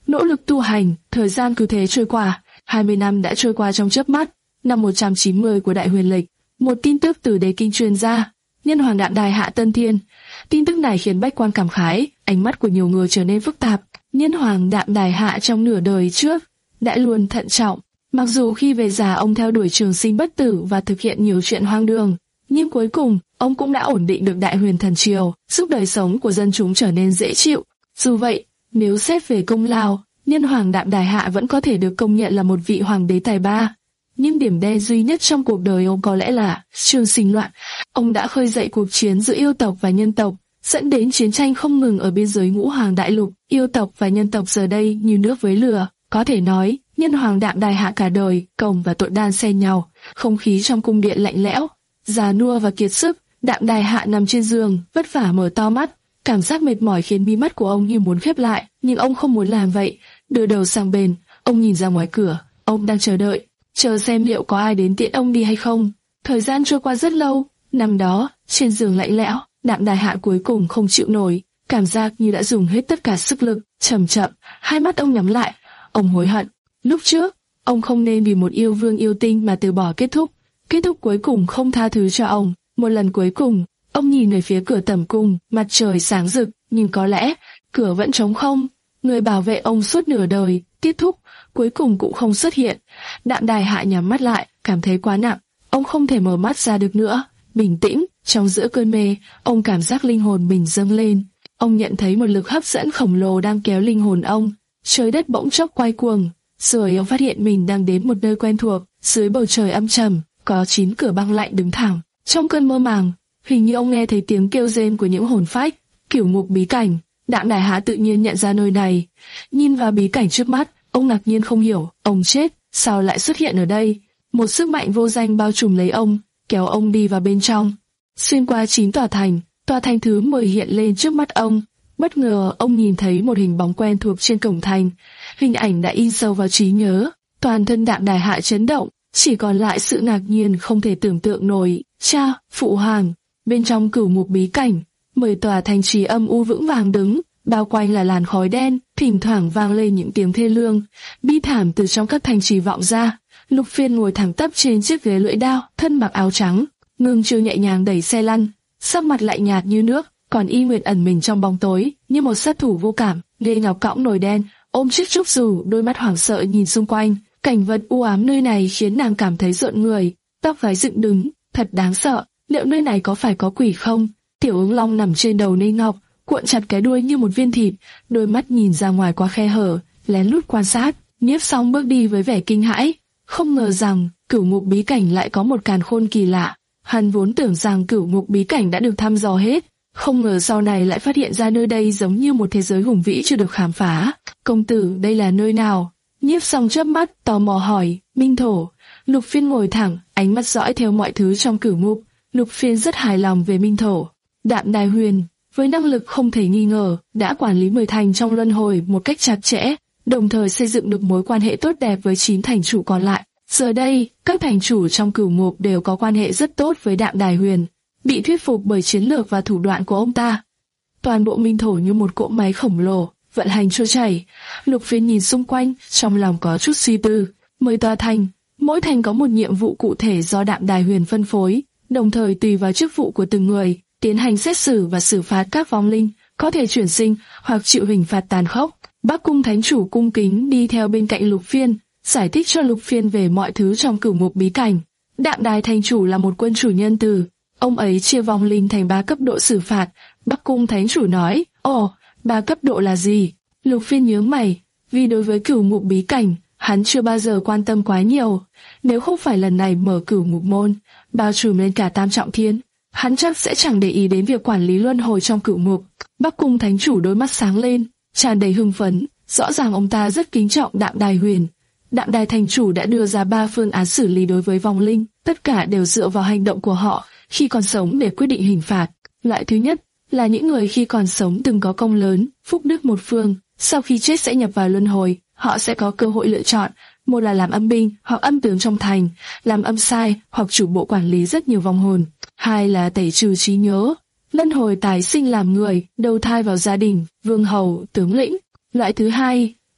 nỗ lực tu hành. Thời gian cứ thế trôi qua, hai mươi năm đã trôi qua trong chớp mắt. Năm một trăm chín mươi của Đại Huyền lịch, một tin tức từ đế kinh truyền ra, nhân hoàng đạm đài hạ tân thiên. Tin tức này khiến bách quan cảm khái, ánh mắt của nhiều người trở nên phức tạp. Nhân hoàng đạm đài hạ trong nửa đời trước đã luôn thận trọng, mặc dù khi về già ông theo đuổi trường sinh bất tử và thực hiện nhiều chuyện hoang đường, nhưng cuối cùng ông cũng đã ổn định được Đại Huyền thần triều, giúp đời sống của dân chúng trở nên dễ chịu. Dù vậy, nếu xét về công lao, nhân hoàng đạm đài hạ vẫn có thể được công nhận là một vị hoàng đế tài ba. Nhưng điểm đen duy nhất trong cuộc đời ông có lẽ là trường sinh loạn. Ông đã khơi dậy cuộc chiến giữa yêu tộc và nhân tộc, dẫn đến chiến tranh không ngừng ở biên giới Ngũ Hoàng đại lục. Yêu tộc và nhân tộc giờ đây như nước với lửa. Có thể nói, nhân hoàng đạm đài hạ cả đời, cồng và tội đan xen nhau. Không khí trong cung điện lạnh lẽo, già nua và kiệt sức. Đạm đài hạ nằm trên giường, vất vả mở to mắt. Cảm giác mệt mỏi khiến mí mắt của ông như muốn khép lại, nhưng ông không muốn làm vậy. Đưa đầu sang bên, ông nhìn ra ngoài cửa. Ông đang chờ đợi, chờ xem liệu có ai đến tiễn ông đi hay không. Thời gian trôi qua rất lâu. Nằm đó, trên giường lạnh lẽo, đạm đài hạ cuối cùng không chịu nổi, cảm giác như đã dùng hết tất cả sức lực. Chậm chậm, hai mắt ông nhắm lại. Ông hối hận. Lúc trước, ông không nên vì một yêu vương yêu tinh mà từ bỏ kết thúc. Kết thúc cuối cùng không tha thứ cho ông. Một lần cuối cùng, ông nhìn về phía cửa tẩm cung, mặt trời sáng rực, nhưng có lẽ cửa vẫn trống không. Người bảo vệ ông suốt nửa đời, kết thúc, cuối cùng cũng không xuất hiện. Đạm đài hạ nhắm mắt lại, cảm thấy quá nặng, ông không thể mở mắt ra được nữa. Bình tĩnh, trong giữa cơn mê, ông cảm giác linh hồn mình dâng lên. Ông nhận thấy một lực hấp dẫn khổng lồ đang kéo linh hồn ông. Trời đất bỗng chốc quay cuồng, rồi ông phát hiện mình đang đến một nơi quen thuộc. Dưới bầu trời âm trầm, có chín cửa băng lạnh đứng thẳng. Trong cơn mơ màng, hình như ông nghe thấy tiếng kêu rên của những hồn phách. Cửu ngục bí cảnh. Đạm đài hạ tự nhiên nhận ra nơi này. Nhìn vào bí cảnh trước mắt, ông ngạc nhiên không hiểu, ông chết, sao lại xuất hiện ở đây? Một sức mạnh vô danh bao trùm lấy ông, kéo ông đi vào bên trong. Xuyên qua chín tòa thành, tòa thành thứ mười hiện lên trước mắt ông. Bất ngờ ông nhìn thấy một hình bóng quen thuộc trên cổng thành. Hình ảnh đã in sâu vào trí nhớ. Toàn thân đạm đài hạ chấn động, chỉ còn lại sự ngạc nhiên không thể tưởng tượng nổi. Cha, phụ hoàng. Bên trong cửu ngục bí cảnh, mười tòa thành trì âm u vững vàng đứng, bao quanh là làn khói đen, thỉnh thoảng vang lên những tiếng thê lương, bi thảm từ trong các thành trì vọng ra. Lục Phiên ngồi thẳng tắp trên chiếc ghế lưỡi đao, thân mặc áo trắng, Ngưng Chiêu nhẹ nhàng đẩy xe lăn, sắc mặt lại nhạt như nước, còn Y Nguyệt ẩn mình trong bóng tối, như một sát thủ vô cảm. Lê Ngọc cõng nồi đen, ôm chiếc trúc dù, đôi mắt hoảng sợ nhìn xung quanh. Cảnh vật u ám nơi này khiến nàng cảm thấy rợn người, tóc gáy dựng đứng, thật đáng sợ. Liệu nơi này có phải có quỷ không? Tiểu Ứng Long nằm trên đầu Lê Ngọc, cuộn chặt cái đuôi như một viên thịt, đôi mắt nhìn ra ngoài qua khe hở, lén lút quan sát. Nhiếp Song bước đi với vẻ kinh hãi, không ngờ rằng cửu ngục bí cảnh lại có một càn khôn kỳ lạ. Hắn vốn tưởng rằng cửu ngục bí cảnh đã được thăm dò hết, không ngờ sau này lại phát hiện ra nơi đây giống như một thế giới hùng vĩ chưa được khám phá. Công tử, đây là nơi nào? Nhiếp Song chớp mắt tò mò hỏi. Minh thổ. Lục Phiên ngồi thẳng, ánh mắt dõi theo mọi thứ trong cửu ngục. Lục Phiên rất hài lòng về Minh thổ. Đạm Đài Huyền, với năng lực không thể nghi ngờ, đã quản lý mười thành trong luân hồi một cách chặt chẽ, đồng thời xây dựng được mối quan hệ tốt đẹp với chín thành chủ còn lại. Giờ đây, các thành chủ trong cửu ngục đều có quan hệ rất tốt với Đạm Đài Huyền, bị thuyết phục bởi chiến lược và thủ đoạn của ông ta. Toàn bộ Minh thổ như một cỗ máy khổng lồ, vận hành trôi chảy. Lục Phiên nhìn xung quanh, trong lòng có chút suy tư. Mười tòa thành, mỗi thành có một nhiệm vụ cụ thể do Đạm Đài Huyền phân phối, đồng thời tùy vào chức vụ của từng người, tiến hành xét xử và xử phạt các vong linh, có thể chuyển sinh hoặc chịu hình phạt tàn khốc. Bắc Cung Thánh Chủ cung kính đi theo bên cạnh Lục Phiên, giải thích cho Lục Phiên về mọi thứ trong cửu ngục bí cảnh. Đạm Đài Thành Chủ là một quân chủ nhân từ, ông ấy chia vong linh thành ba cấp độ xử phạt. Bắc Cung Thánh Chủ nói, ồ, ba cấp độ là gì? Lục Phiên nhướng mày, vì đối với cửu ngục bí cảnh, hắn chưa bao giờ quan tâm quá nhiều. Nếu không phải lần này mở cửu ngục môn, bao trùm lên cả tam trọng thiên, hắn chắc sẽ chẳng để ý đến việc quản lý luân hồi trong cửu ngục. Bắc Cung Thánh Chủ đôi mắt sáng lên, tràn đầy hưng phấn, rõ ràng ông ta rất kính trọng Đạm Đài Huyền. Đạm Đài Thành Chủ đã đưa ra ba phương án xử lý đối với vong linh, tất cả đều dựa vào hành động của họ khi còn sống để quyết định hình phạt. Loại thứ nhất là những người khi còn sống từng có công lớn, phúc đức một phương, sau khi chết sẽ nhập vào luân hồi, họ sẽ có cơ hội lựa chọn, một là làm âm binh hoặc âm tướng trong thành, làm âm sai hoặc chủ bộ quản lý rất nhiều vong hồn. Hai là tẩy trừ trí nhớ, luân hồi tái sinh làm người, đầu thai vào gia đình, vương hầu, tướng lĩnh. Loại thứ hai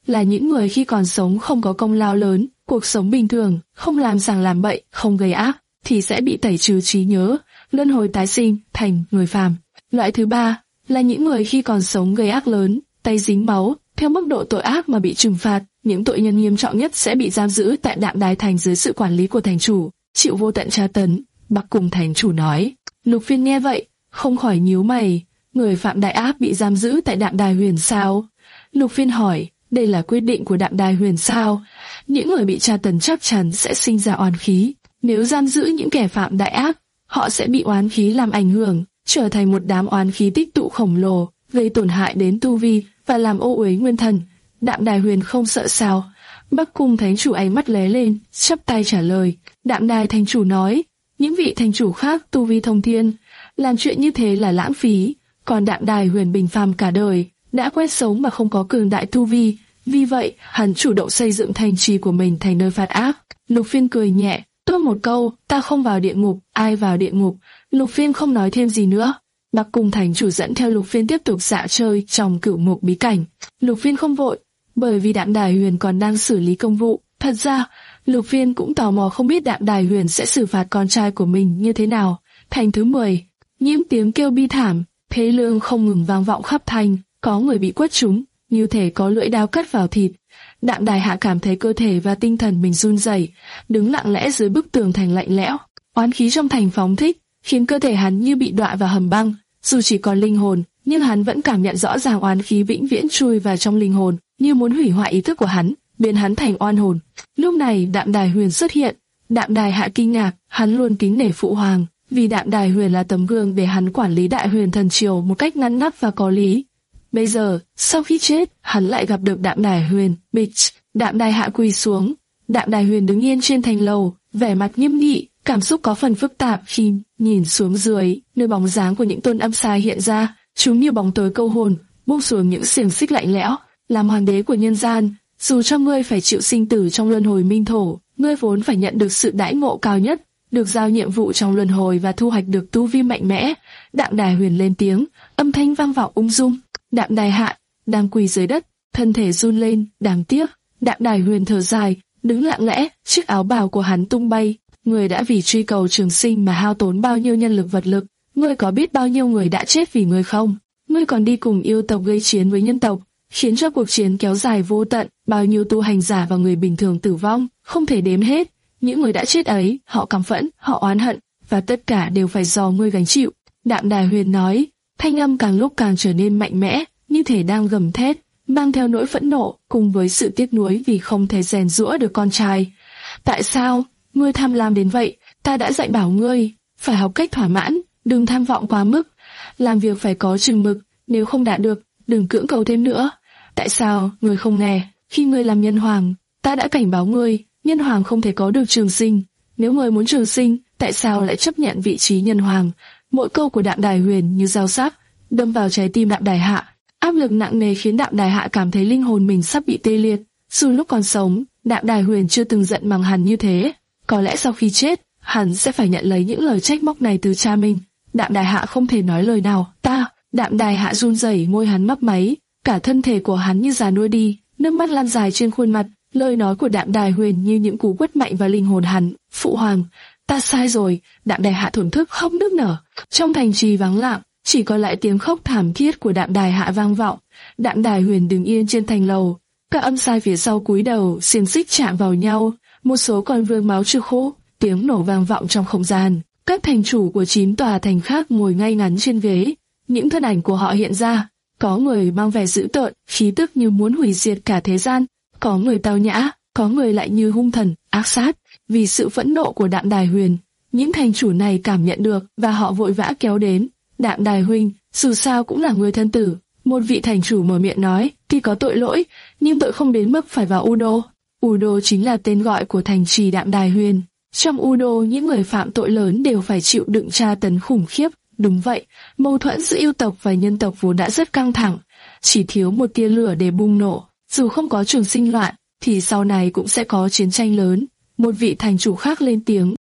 là những người khi còn sống không có công lao lớn, cuộc sống bình thường, không làm sàng làm bậy, không gây ác, thì sẽ bị tẩy trừ trí nhớ, luân hồi tái sinh thành người phàm. Loại thứ ba là những người khi còn sống gây ác lớn, tay dính máu, theo mức độ tội ác mà bị trừng phạt. Những tội nhân nghiêm trọng nhất sẽ bị giam giữ tại Đạm Đài Thành dưới sự quản lý của thành chủ, chịu vô tận tra tấn. Bắc Cung thành chủ nói. Lục Phiên nghe vậy, không khỏi nhíu mày. Người phạm đại ác bị giam giữ tại Đạm Đài Huyền sao? Lục Phiên hỏi, đây là quyết định của Đạm Đài Huyền sao? Những người bị tra tấn chắc chắn sẽ sinh ra oán khí. Nếu giam giữ những kẻ phạm đại ác, họ sẽ bị oán khí làm ảnh hưởng, trở thành một đám oán khí tích tụ khổng lồ, gây tổn hại đến tu vi và làm ô uế nguyên thần. Đạm Đài Huyền không sợ sao? Bắc Cung thánh chủ ánh mắt lóe lên, chắp tay trả lời. Đạm Đài thành chủ nói, những vị thành chủ khác tu vi thông thiên, làm chuyện như thế là lãng phí, còn Đạm Đài Huyền bình phàm cả đời, đã quét sống mà không có cường đại tu vi, vì vậy hắn chủ động xây dựng thành trì của mình thành nơi phạt ác. Lục Phiên cười nhẹ, tốt một câu, ta không vào địa ngục, ai vào địa ngục? Lục Phiên không nói thêm gì nữa. Bắc Cung thành chủ dẫn theo Lục Phiên tiếp tục dạo chơi trong cửu ngục bí cảnh. Lục Phiên không vội, bởi vì Đạm Đài Huyền còn đang xử lý công vụ. Thật ra, Lục Phiên cũng tò mò không biết Đạm Đài Huyền sẽ xử phạt con trai của mình như thế nào. Thành thứ mười, những tiếng kêu bi thảm, thê lương không ngừng vang vọng khắp thành, có người bị quất trúng, như thể có lưỡi dao cắt vào thịt. Đạm Đài Hạ cảm thấy cơ thể và tinh thần mình run rẩy, đứng lặng lẽ dưới bức tường thành lạnh lẽo. Oán khí trong thành phóng thích, khiến cơ thể hắn như bị đọa vào hầm băng. Dù chỉ còn linh hồn, nhưng hắn vẫn cảm nhận rõ ràng oán khí vĩnh viễn chui vào trong linh hồn, như muốn hủy hoại ý thức của hắn, biến hắn thành oan hồn. Lúc này Đạm Đài Huyền xuất hiện. Đạm Đài Hạ kinh ngạc, hắn luôn kính nể phụ hoàng, vì Đạm Đài Huyền là tấm gương để hắn quản lý Đại Huyền thần triều một cách ngăn nắp và có lý. Bây giờ, sau khi chết, hắn lại gặp được Đạm Đài Huyền. Bịch, Đạm Đài Hạ quỳ xuống. Đạm Đài Huyền đứng yên trên thành lầu, vẻ mặt nghiêm nghị, cảm xúc có phần phức tạp khi nhìn xuống dưới, nơi bóng dáng của những tôn âm sai hiện ra, chúng như bóng tối câu hồn, buông xuống những xiềng xích lạnh lẽo. Làm hoàng đế của nhân gian, dù cho ngươi phải chịu sinh tử trong luân hồi minh thổ, ngươi vốn phải nhận được sự đãi ngộ cao nhất, được giao nhiệm vụ trong luân hồi và thu hoạch được tu vi mạnh mẽ. Đạm Đài Huyền lên tiếng, âm thanh vang vọng ung dung. Đạm Đài Hạ đang quỳ dưới đất, thân thể run lên, đáng tiếc. Đạm Đài Huyền thở dài, đứng lặng lẽ, chiếc áo bào của hắn tung bay. Ngươi đã vì truy cầu trường sinh mà hao tốn bao nhiêu nhân lực vật lực, ngươi có biết bao nhiêu người đã chết vì ngươi không? Ngươi còn đi cùng yêu tộc gây chiến với nhân tộc, khiến cho cuộc chiến kéo dài vô tận, bao nhiêu tu hành giả và người bình thường tử vong, không thể đếm hết. Những người đã chết ấy, họ căm phẫn, họ oán hận, và tất cả đều phải do ngươi gánh chịu. Đạm Đài Huyền nói, thanh âm càng lúc càng trở nên mạnh mẽ, như thể đang gầm thét, mang theo nỗi phẫn nộ, cùng với sự tiếc nuối vì không thể rèn giũa được con trai. Tại sao? Ngươi tham lam đến vậy, ta đã dạy bảo ngươi, phải học cách thỏa mãn, đừng tham vọng quá mức, làm việc phải có chừng mực, nếu không đạt được, đừng cưỡng cầu thêm nữa. Tại sao, ngươi không nghe, khi ngươi làm nhân hoàng, ta đã cảnh báo ngươi, nhân hoàng không thể có được trường sinh, nếu ngươi muốn trường sinh, tại sao lại chấp nhận vị trí nhân hoàng? Mỗi câu của Đạm Đài Huyền như dao sắc, đâm vào trái tim Đạm Đài Hạ, áp lực nặng nề khiến Đạm Đài Hạ cảm thấy linh hồn mình sắp bị tê liệt. Dù lúc còn sống, Đạm Đài Huyền chưa từng giận bằng hắn như thế. Có lẽ sau khi chết, hắn sẽ phải nhận lấy những lời trách móc này từ cha mình. Đạm Đài Hạ không thể nói lời nào. Ta, Đạm Đài Hạ run rẩy, môi hắn mấp máy, cả thân thể của hắn như già nua đi, nước mắt lan dài trên khuôn mặt. Lời nói của Đạm Đài Huyền như những cú quất mạnh vào linh hồn hắn. Phụ hoàng, ta sai rồi. Đạm Đài Hạ thổn thức khóc nức nở. Trong thành trì vắng lặng, chỉ có lại tiếng khóc thảm thiết của Đạm Đài Hạ vang vọng. Đạm Đài Huyền đứng yên trên thành lầu, các âm sai phía sau cúi đầu, xiềng xích chạm vào nhau. Một số còn vương máu chưa khô, tiếng nổ vang vọng trong không gian. Các thành chủ của chín tòa thành khác ngồi ngay ngắn trên ghế, những thân ảnh của họ hiện ra. Có người mang vẻ dữ tợn, khí tức như muốn hủy diệt cả thế gian. Có người tao nhã, có người lại như hung thần, ác sát. Vì sự phẫn nộ của Đạm Đài Huyền, những thành chủ này cảm nhận được và họ vội vã kéo đến. Đạm Đài huynh, dù sao cũng là người thân tử. Một vị thành chủ mở miệng nói, tuy có tội lỗi, nhưng tội không đến mức phải vào U Đô. U Đô chính là tên gọi của thành trì Đạm Đài Huyền. Trong U Đô, những người phạm tội lớn đều phải chịu đựng tra tấn khủng khiếp. Đúng vậy, mâu thuẫn giữa yêu tộc và nhân tộc vốn đã rất căng thẳng, chỉ thiếu một tia lửa để bùng nổ. Dù không có trường sinh loạn, thì sau này cũng sẽ có chiến tranh lớn. Một vị thành chủ khác lên tiếng.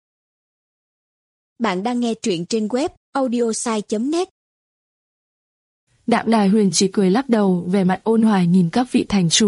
Bạn đang nghe truyện trên web audiosai chấm net. Đạm Đài Huyền chỉ cười lắc đầu, vẻ mặt ôn hòa nhìn các vị thành chủ.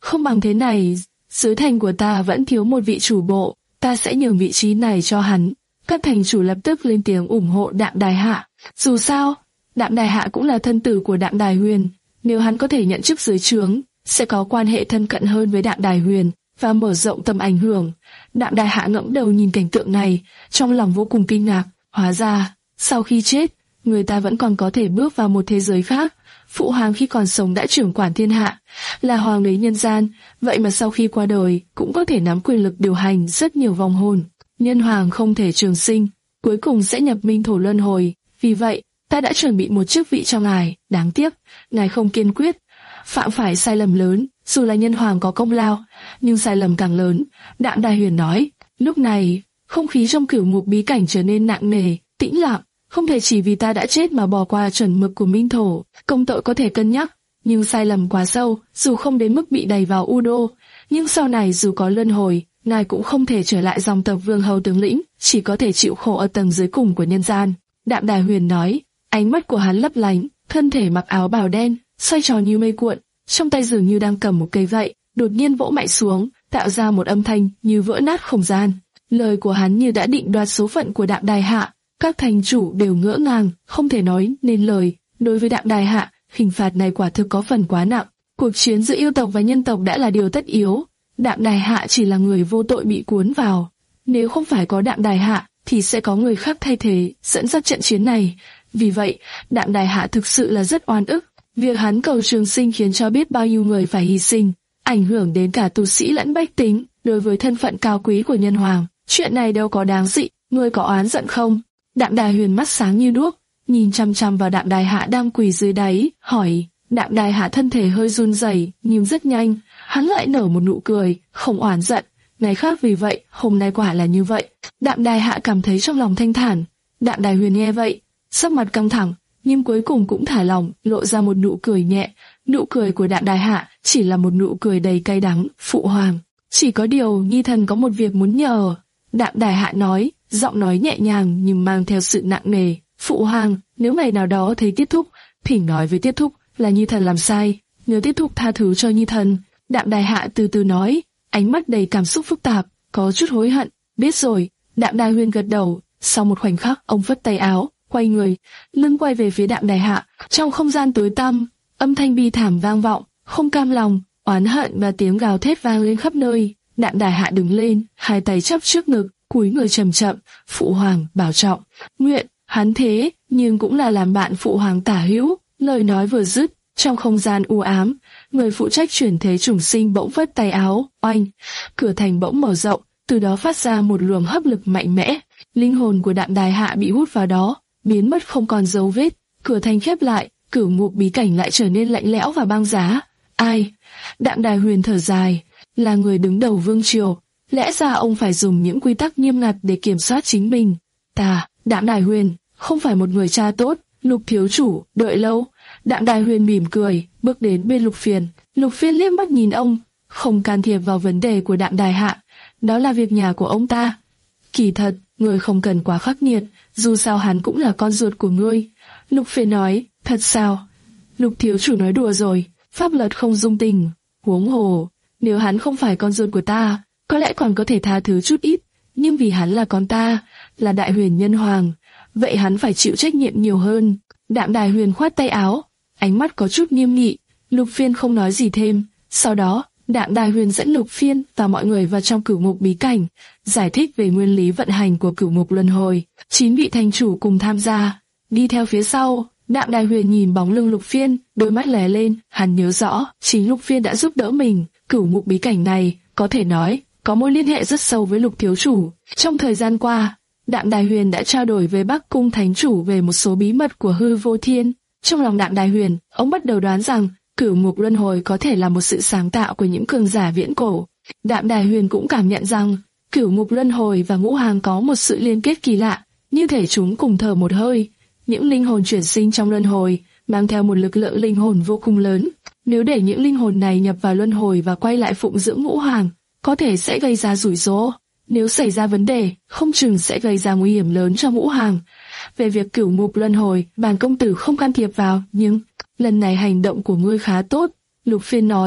không bằng thế này, dưới thành của ta vẫn thiếu một vị chủ bộ, ta sẽ nhường vị trí này cho hắn. Các thành chủ lập tức lên tiếng ủng hộ Đạm Đài Hạ. Dù sao, Đạm Đài Hạ cũng là thân tử của Đạm Đài Huyền, nếu hắn có thể nhận chức dưới trướng, sẽ có quan hệ thân cận hơn với Đạm Đài Huyền và mở rộng tầm ảnh hưởng. Đạm Đài Hạ ngẩng đầu nhìn cảnh tượng này, trong lòng vô cùng kinh ngạc. Hóa ra, sau khi chết, người ta vẫn còn có thể bước vào một thế giới khác. Phụ hoàng khi còn sống đã trưởng quản thiên hạ, là hoàng đế nhân gian, vậy mà sau khi qua đời cũng có thể nắm quyền lực điều hành rất nhiều vong hồn. Nhân hoàng không thể trường sinh, cuối cùng sẽ nhập minh thổ luân hồi. Vì vậy, ta đã chuẩn bị một chức vị cho ngài. Đáng tiếc, ngài không kiên quyết, phạm phải sai lầm lớn. Dù là nhân hoàng có công lao, nhưng sai lầm càng lớn. Đạm Đài Huyền nói. Lúc này, không khí trong cửu ngục bí cảnh trở nên nặng nề, tĩnh lặng. Không thể chỉ vì ta đã chết mà bỏ qua chuẩn mực của minh thổ. Công tội có thể cân nhắc, nhưng sai lầm quá sâu, dù không đến mức bị đày vào u đô, nhưng sau này dù có luân hồi, ngài cũng không thể trở lại dòng tộc vương hầu tướng lĩnh, chỉ có thể chịu khổ ở tầng dưới cùng của nhân gian. Đạm Đài Huyền nói. Ánh mắt của hắn lấp lánh, thân thể mặc áo bào đen, xoay tròn như mây cuộn, trong tay dường như đang cầm một cây gậy, đột nhiên vỗ mạnh xuống, tạo ra một âm thanh như vỡ nát không gian. Lời của hắn như đã định đoạt số phận của Đạm Đài Hạ. Các thành chủ đều ngỡ ngàng, không thể nói nên lời. Đối với Đạm Đài Hạ, hình phạt này quả thực có phần quá nặng. Cuộc chiến giữa yêu tộc và nhân tộc đã là điều tất yếu. Đạm Đài Hạ chỉ là người vô tội bị cuốn vào. Nếu không phải có Đạm Đài Hạ, thì sẽ có người khác thay thế, dẫn dắt trận chiến này. Vì vậy, Đạm Đài Hạ thực sự là rất oan ức. Việc hắn cầu trường sinh khiến cho biết bao nhiêu người phải hy sinh, ảnh hưởng đến cả tu sĩ lẫn bách tính. Đối với thân phận cao quý của nhân hoàng, chuyện này đâu có đáng dị. Ngươi có oán giận không? Đạm Đài Huyền mắt sáng như đuốc, nhìn chăm chăm vào Đạm Đài Hạ đang quỳ dưới đáy, hỏi. Đạm Đài Hạ thân thể hơi run rẩy, nhưng rất nhanh, hắn lại nở một nụ cười, không oán giận. Ngày khác vì vậy, hôm nay quả là như vậy. Đạm Đài Hạ cảm thấy trong lòng thanh thản. Đạm Đài Huyền nghe vậy, sắc mặt căng thẳng, nhưng cuối cùng cũng thả lỏng, lộ ra một nụ cười nhẹ. Nụ cười của Đạm Đài Hạ chỉ là một nụ cười đầy cay đắng. Phụ hoàng, chỉ có điều nhi thần có một việc muốn nhờ. Đạm Đài Hạ nói, giọng nói nhẹ nhàng nhưng mang theo sự nặng nề. Phụ hoàng, nếu ngày nào đó thấy Tiết Thúc, thỉnh nói với Tiết Thúc là nhi thần làm sai, nhớ Tiết Thúc tha thứ cho nhi thần. Đạm Đài Hạ từ từ nói, ánh mắt đầy cảm xúc phức tạp, có chút hối hận. Biết rồi. Đạm Đài Huyền gật đầu. Sau một khoảnh khắc, ông phất tay áo, quay người, lưng quay về phía Đạm Đài Hạ. Trong không gian tối tăm, âm thanh bi thảm vang vọng, không cam lòng, oán hận và tiếng gào thét vang lên khắp nơi. Đạm Đài Hạ đứng lên, hai tay chắp trước ngực, cúi người chậm chậm. Phụ hoàng bảo trọng. Nguyện. Hắn thế, nhưng cũng là làm bạn phụ hoàng tả hữu. Lời nói vừa dứt, trong không gian u ám, người phụ trách chuyển thế trùng sinh bỗng vất tay áo, oanh, cửa thành bỗng mở rộng, từ đó phát ra một luồng hấp lực mạnh mẽ. Linh hồn của Đạm Đài Hạ bị hút vào đó, biến mất không còn dấu vết. Cửa thành khép lại, cửu ngục bí cảnh lại trở nên lạnh lẽo và băng giá. Ai? Đạm Đài Huyền thở dài, là người đứng đầu vương triều, lẽ ra ông phải dùng những quy tắc nghiêm ngặt để kiểm soát chính mình. Ta, Đạm Đài Huyền, không phải một người cha tốt. Lục thiếu chủ, đợi lâu. Đạm Đài Huyền mỉm cười, bước đến bên Lục Phiền. Lục Phiền liếc mắt nhìn ông, không can thiệp vào vấn đề của Đạm Đài Hạ. Đó là việc nhà của ông ta. Kỳ thật, người không cần quá khắc nghiệt, dù sao hắn cũng là con ruột của ngươi. Lục Phiền nói, thật sao? Lục thiếu chủ nói đùa rồi, pháp luật không dung tình. Huống hồ, nếu hắn không phải con ruột của ta, có lẽ còn có thể tha thứ chút ít, nhưng vì hắn là con ta, là Đại Huyền nhân hoàng, vậy hắn phải chịu trách nhiệm nhiều hơn. Đạm Đài Huyền khoát tay áo, ánh mắt có chút nghiêm nghị. Lục Phiên không nói gì thêm. Sau đó, Đạm Đài Huyền dẫn Lục Phiên và mọi người vào trong cửu ngục bí cảnh, giải thích về nguyên lý vận hành của cửu ngục luân hồi. Chín vị thành chủ cùng tham gia, đi theo phía sau. Đạm Đài Huyền nhìn bóng lưng Lục Phiên, đôi mắt lóe lên. Hắn nhớ rõ, chính Lục Phiên đã giúp đỡ mình. Cửu ngục bí cảnh này, có thể nói, có mối liên hệ rất sâu với Lục thiếu chủ. Trong thời gian qua, Đạm Đài Huyền đã trao đổi với Bắc Cung Thánh Chủ về một số bí mật của hư vô thiên. Trong lòng Đạm Đài Huyền, ông bắt đầu đoán rằng cửu ngục luân hồi có thể là một sự sáng tạo của những cường giả viễn cổ. Đạm Đài Huyền cũng cảm nhận rằng cửu ngục luân hồi và ngũ hàng có một sự liên kết kỳ lạ, như thể chúng cùng thở một hơi. Những linh hồn chuyển sinh trong luân hồi mang theo một lực lượng linh hồn vô cùng lớn. Nếu để những linh hồn này nhập vào luân hồi và quay lại phụng dưỡng ngũ hàng, có thể sẽ gây ra rủi ro. Nếu xảy ra vấn đề, không chừng sẽ gây ra nguy hiểm lớn cho ngũ hàng. Về việc cửu ngục luân hồi, bản công tử không can thiệp vào, nhưng lần này hành động của ngươi khá tốt. Lục Phiên nói,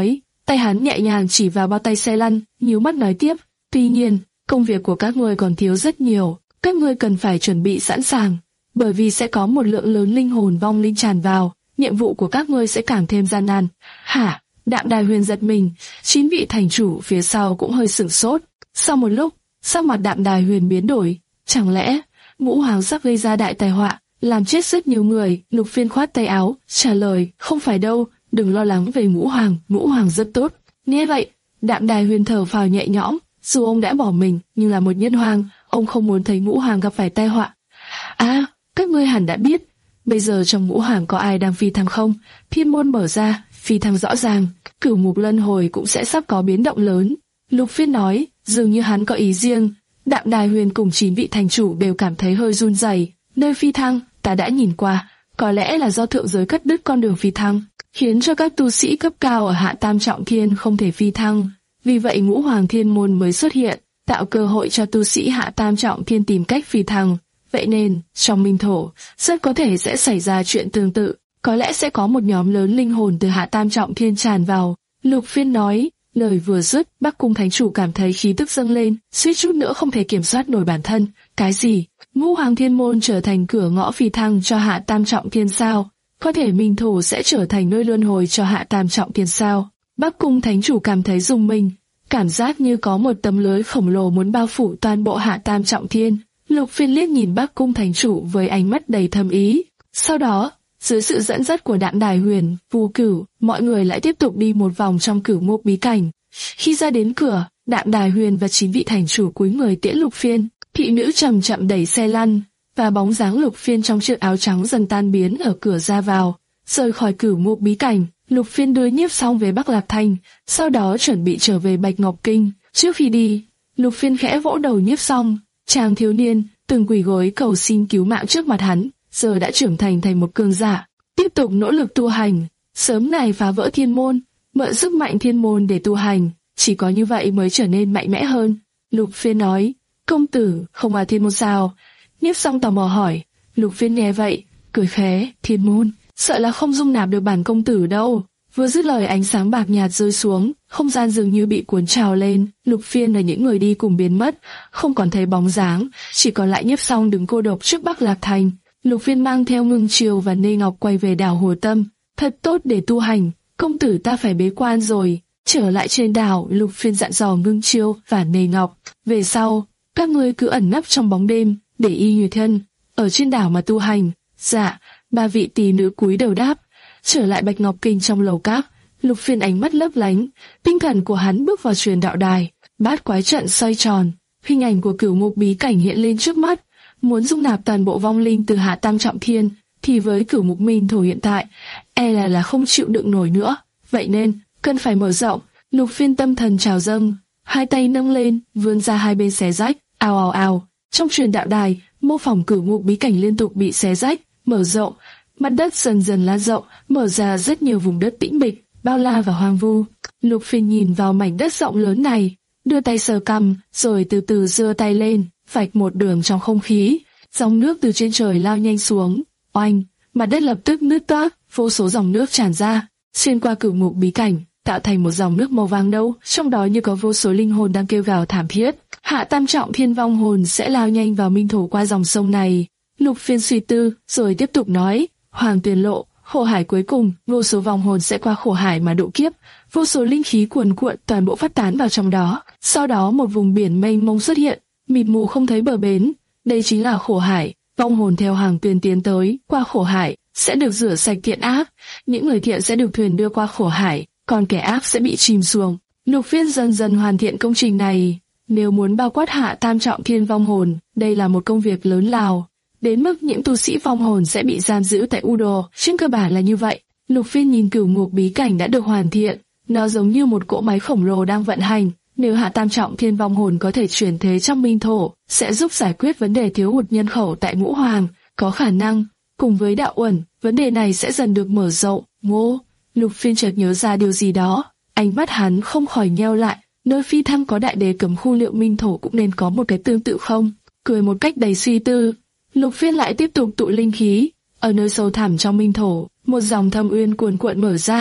Tay hắn nhẹ nhàng chỉ vào bao tay xe lăn, nhíu mắt nói tiếp, tuy nhiên, công việc của các ngươi còn thiếu rất nhiều, các ngươi cần phải chuẩn bị sẵn sàng, bởi vì sẽ có một lượng lớn linh hồn vong linh tràn vào, nhiệm vụ của các ngươi sẽ càng thêm gian nan. Hả? Đạm Đài Huyền giật mình, chín vị thành chủ phía sau cũng hơi sửng sốt. Sau một lúc, sắc mặt Đạm Đài Huyền biến đổi, chẳng lẽ Ngũ Hoàng sắp gây ra đại tai họa, làm chết rất nhiều người? Lục Phiên khoát tay áo, trả lời, không phải đâu, đừng lo lắng về Ngũ Hoàng, Ngũ Hoàng rất tốt. Nghe vậy, Đạm Đài Huyền thở phào nhẹ nhõm, dù ông đã bỏ mình, nhưng là một nhân hoàng, ông không muốn thấy Ngũ Hoàng gặp phải tai họa. À, các ngươi hẳn đã biết, bây giờ trong Ngũ Hoàng có ai đang phi thăng không? Thiên môn mở ra, phi thăng rõ ràng, cửu mục luân hồi cũng sẽ sắp có biến động lớn. Lục Phiên nói, dường như hắn có ý riêng. Đạm Đài Huyền cùng chín vị thành chủ đều cảm thấy hơi run rẩy. Nơi phi thăng, ta đã nhìn qua, có lẽ là do thượng giới cắt đứt con đường phi thăng, khiến cho các tu sĩ cấp cao ở Hạ Tam Trọng Thiên không thể phi thăng. Vì vậy Ngũ Hoàng Thiên môn mới xuất hiện, tạo cơ hội cho tu sĩ Hạ Tam Trọng Thiên tìm cách phi thăng. Vậy nên, trong minh thổ, rất có thể sẽ xảy ra chuyện tương tự, có lẽ sẽ có một nhóm lớn linh hồn từ Hạ Tam Trọng Thiên tràn vào. Lục Phiên nói, lời vừa dứt, Bắc Cung Thánh Chủ cảm thấy khí tức dâng lên, suýt chút nữa không thể kiểm soát nổi bản thân. Cái gì? Ngũ Hoàng Thiên môn trở thành cửa ngõ phi thăng cho Hạ Tam Trọng Thiên sao? Có thể minh thổ sẽ trở thành nơi luân hồi cho Hạ Tam Trọng Thiên sao? Bắc Cung Thánh Chủ cảm thấy rùng mình, cảm giác như có một tấm lưới khổng lồ muốn bao phủ toàn bộ Hạ Tam Trọng Thiên. Lục Phiên liếc nhìn Bắc Cung Thánh Chủ với ánh mắt đầy thâm ý. Sau đó, dưới sự dẫn dắt của Đạm Đài Huyền, Vu Cửu, mọi người lại tiếp tục đi một vòng trong cửu mục bí cảnh. Khi ra đến cửa, Đạm Đài Huyền và chín vị thành chủ cúi người tiễn Lục Phiên. Thị nữ chậm chậm đẩy xe lăn, và bóng dáng Lục Phiên trong chiếc áo trắng dần tan biến ở cửa ra vào. Rời khỏi cửu mục bí cảnh, Lục Phiên đưa Nhiếp Song về Bắc Lạc Thành, sau đó chuẩn bị trở về Bạch Ngọc Kinh. Trước khi đi, Lục Phiên khẽ vỗ đầu Nhiếp Song. Chàng thiếu niên từng quỳ gối cầu xin cứu mạng trước mặt hắn, giờ đã trưởng thành thành một cường giả, tiếp tục nỗ lực tu hành, sớm ngày phá vỡ thiên môn, mượn sức mạnh thiên môn để tu hành, chỉ có như vậy mới trở nên mạnh mẽ hơn. Lục Phiên nói, công tử không vào thiên môn sao? Nhiếp Song tò mò hỏi. Lục Phiên nghe vậy, cười khẽ, thiên môn, sợ là không dung nạp được bản công tử đâu. Vừa dứt lời, ánh sáng bạc nhạt rơi xuống, không gian dường như bị cuốn trào lên. Lục Phiên và những người đi cùng biến mất, không còn thấy bóng dáng, chỉ còn lại Nhiếp Song đứng cô độc trước Bắc Lạc Thành. Lục Phiên mang theo Ngưng Chiêu và Nê Ngọc quay về đảo Hồ Tâm, thật tốt để tu hành. Công tử ta phải bế quan rồi. Trở lại trên đảo, Lục Phiên dặn dò Ngưng Chiêu và Nê Ngọc, về sau các ngươi cứ ẩn nấp trong bóng đêm, để y như thân ở trên đảo mà tu hành. Dạ. Ba vị tỷ nữ cúi đầu đáp. Trở lại Bạch Ngọc Kinh trong lầu các, Lục Phiên ánh mắt lấp lánh, tinh thần của hắn bước vào truyền đạo đài, bát quái trận xoay tròn, hình ảnh của cửu mục bí cảnh hiện lên trước mắt. Muốn dung nạp toàn bộ vong linh từ Hạ Tam Trọng Thiên, thì với cửu mục minh thổ hiện tại, e là là không chịu đựng nổi nữa. Vậy nên cần phải mở rộng. Lục Phiên tâm thần trào dâng, hai tay nâng lên, vươn ra hai bên xé rách, ào ào ào. Trong truyền đạo đài, mô phỏng cửu mục bí cảnh liên tục bị xé rách, mở rộng. Mặt đất dần dần lan rộng, mở ra rất nhiều vùng đất tĩnh mịch, bao la và hoang vu. Lục Phiên nhìn vào mảnh đất rộng lớn này, đưa tay sờ cằm, rồi từ từ giơ tay lên, vạch một đường trong không khí. Dòng nước từ trên trời lao nhanh xuống, oanh, mặt đất lập tức nứt toác, vô số dòng nước tràn ra, xuyên qua cửu mục bí cảnh, tạo thành một dòng nước màu vàng nâu, trong đó như có vô số linh hồn đang kêu gào thảm thiết. Hạ Tam Trọng Thiên vong hồn sẽ lao nhanh vào minh thổ qua dòng sông này. Lục Phiên suy tư, rồi tiếp tục nói. Hoàng Tuyền Lộ, khổ hải cuối cùng, vô số vong hồn sẽ qua khổ hải mà độ kiếp, vô số linh khí cuồn cuộn toàn bộ phát tán vào trong đó. Sau đó một vùng biển mênh mông xuất hiện, mịt mù không thấy bờ bến. Đây chính là khổ hải. Vong hồn theo hàng tuyền tiến tới, qua khổ hải, sẽ được rửa sạch thiện ác. Những người thiện sẽ được thuyền đưa qua khổ hải, còn kẻ ác sẽ bị chìm xuồng. Lục Phiên dần dần hoàn thiện công trình này. Nếu muốn bao quát Hạ Tam Trọng Thiên vong hồn, đây là một công việc lớn lao. Đến mức những tu sĩ vong hồn sẽ bị giam giữ tại U Đồ, trên cơ bản là như vậy. Lục Phiên nhìn cửu mục bí cảnh đã được hoàn thiện, nó giống như một cỗ máy khổng lồ đang vận hành. Nếu Hạ Tam Trọng Thiên vong hồn có thể chuyển thế trong minh thổ, sẽ giúp giải quyết vấn đề thiếu hụt nhân khẩu tại Ngũ Hoàng. Có khả năng, cùng với đạo uẩn, vấn đề này sẽ dần được mở rộng. Ngô, Lục Phiên chợt nhớ ra điều gì đó, ánh mắt hắn không khỏi nheo lại. Nơi phi thăng có đại đế cấm khu, liệu minh thổ cũng nên có một cái tương tự không? Cười một cách đầy suy tư, Lục Phiên lại tiếp tục tụ linh khí. Ở nơi sâu thẳm trong minh thổ, một dòng thâm uyên cuồn cuộn mở ra,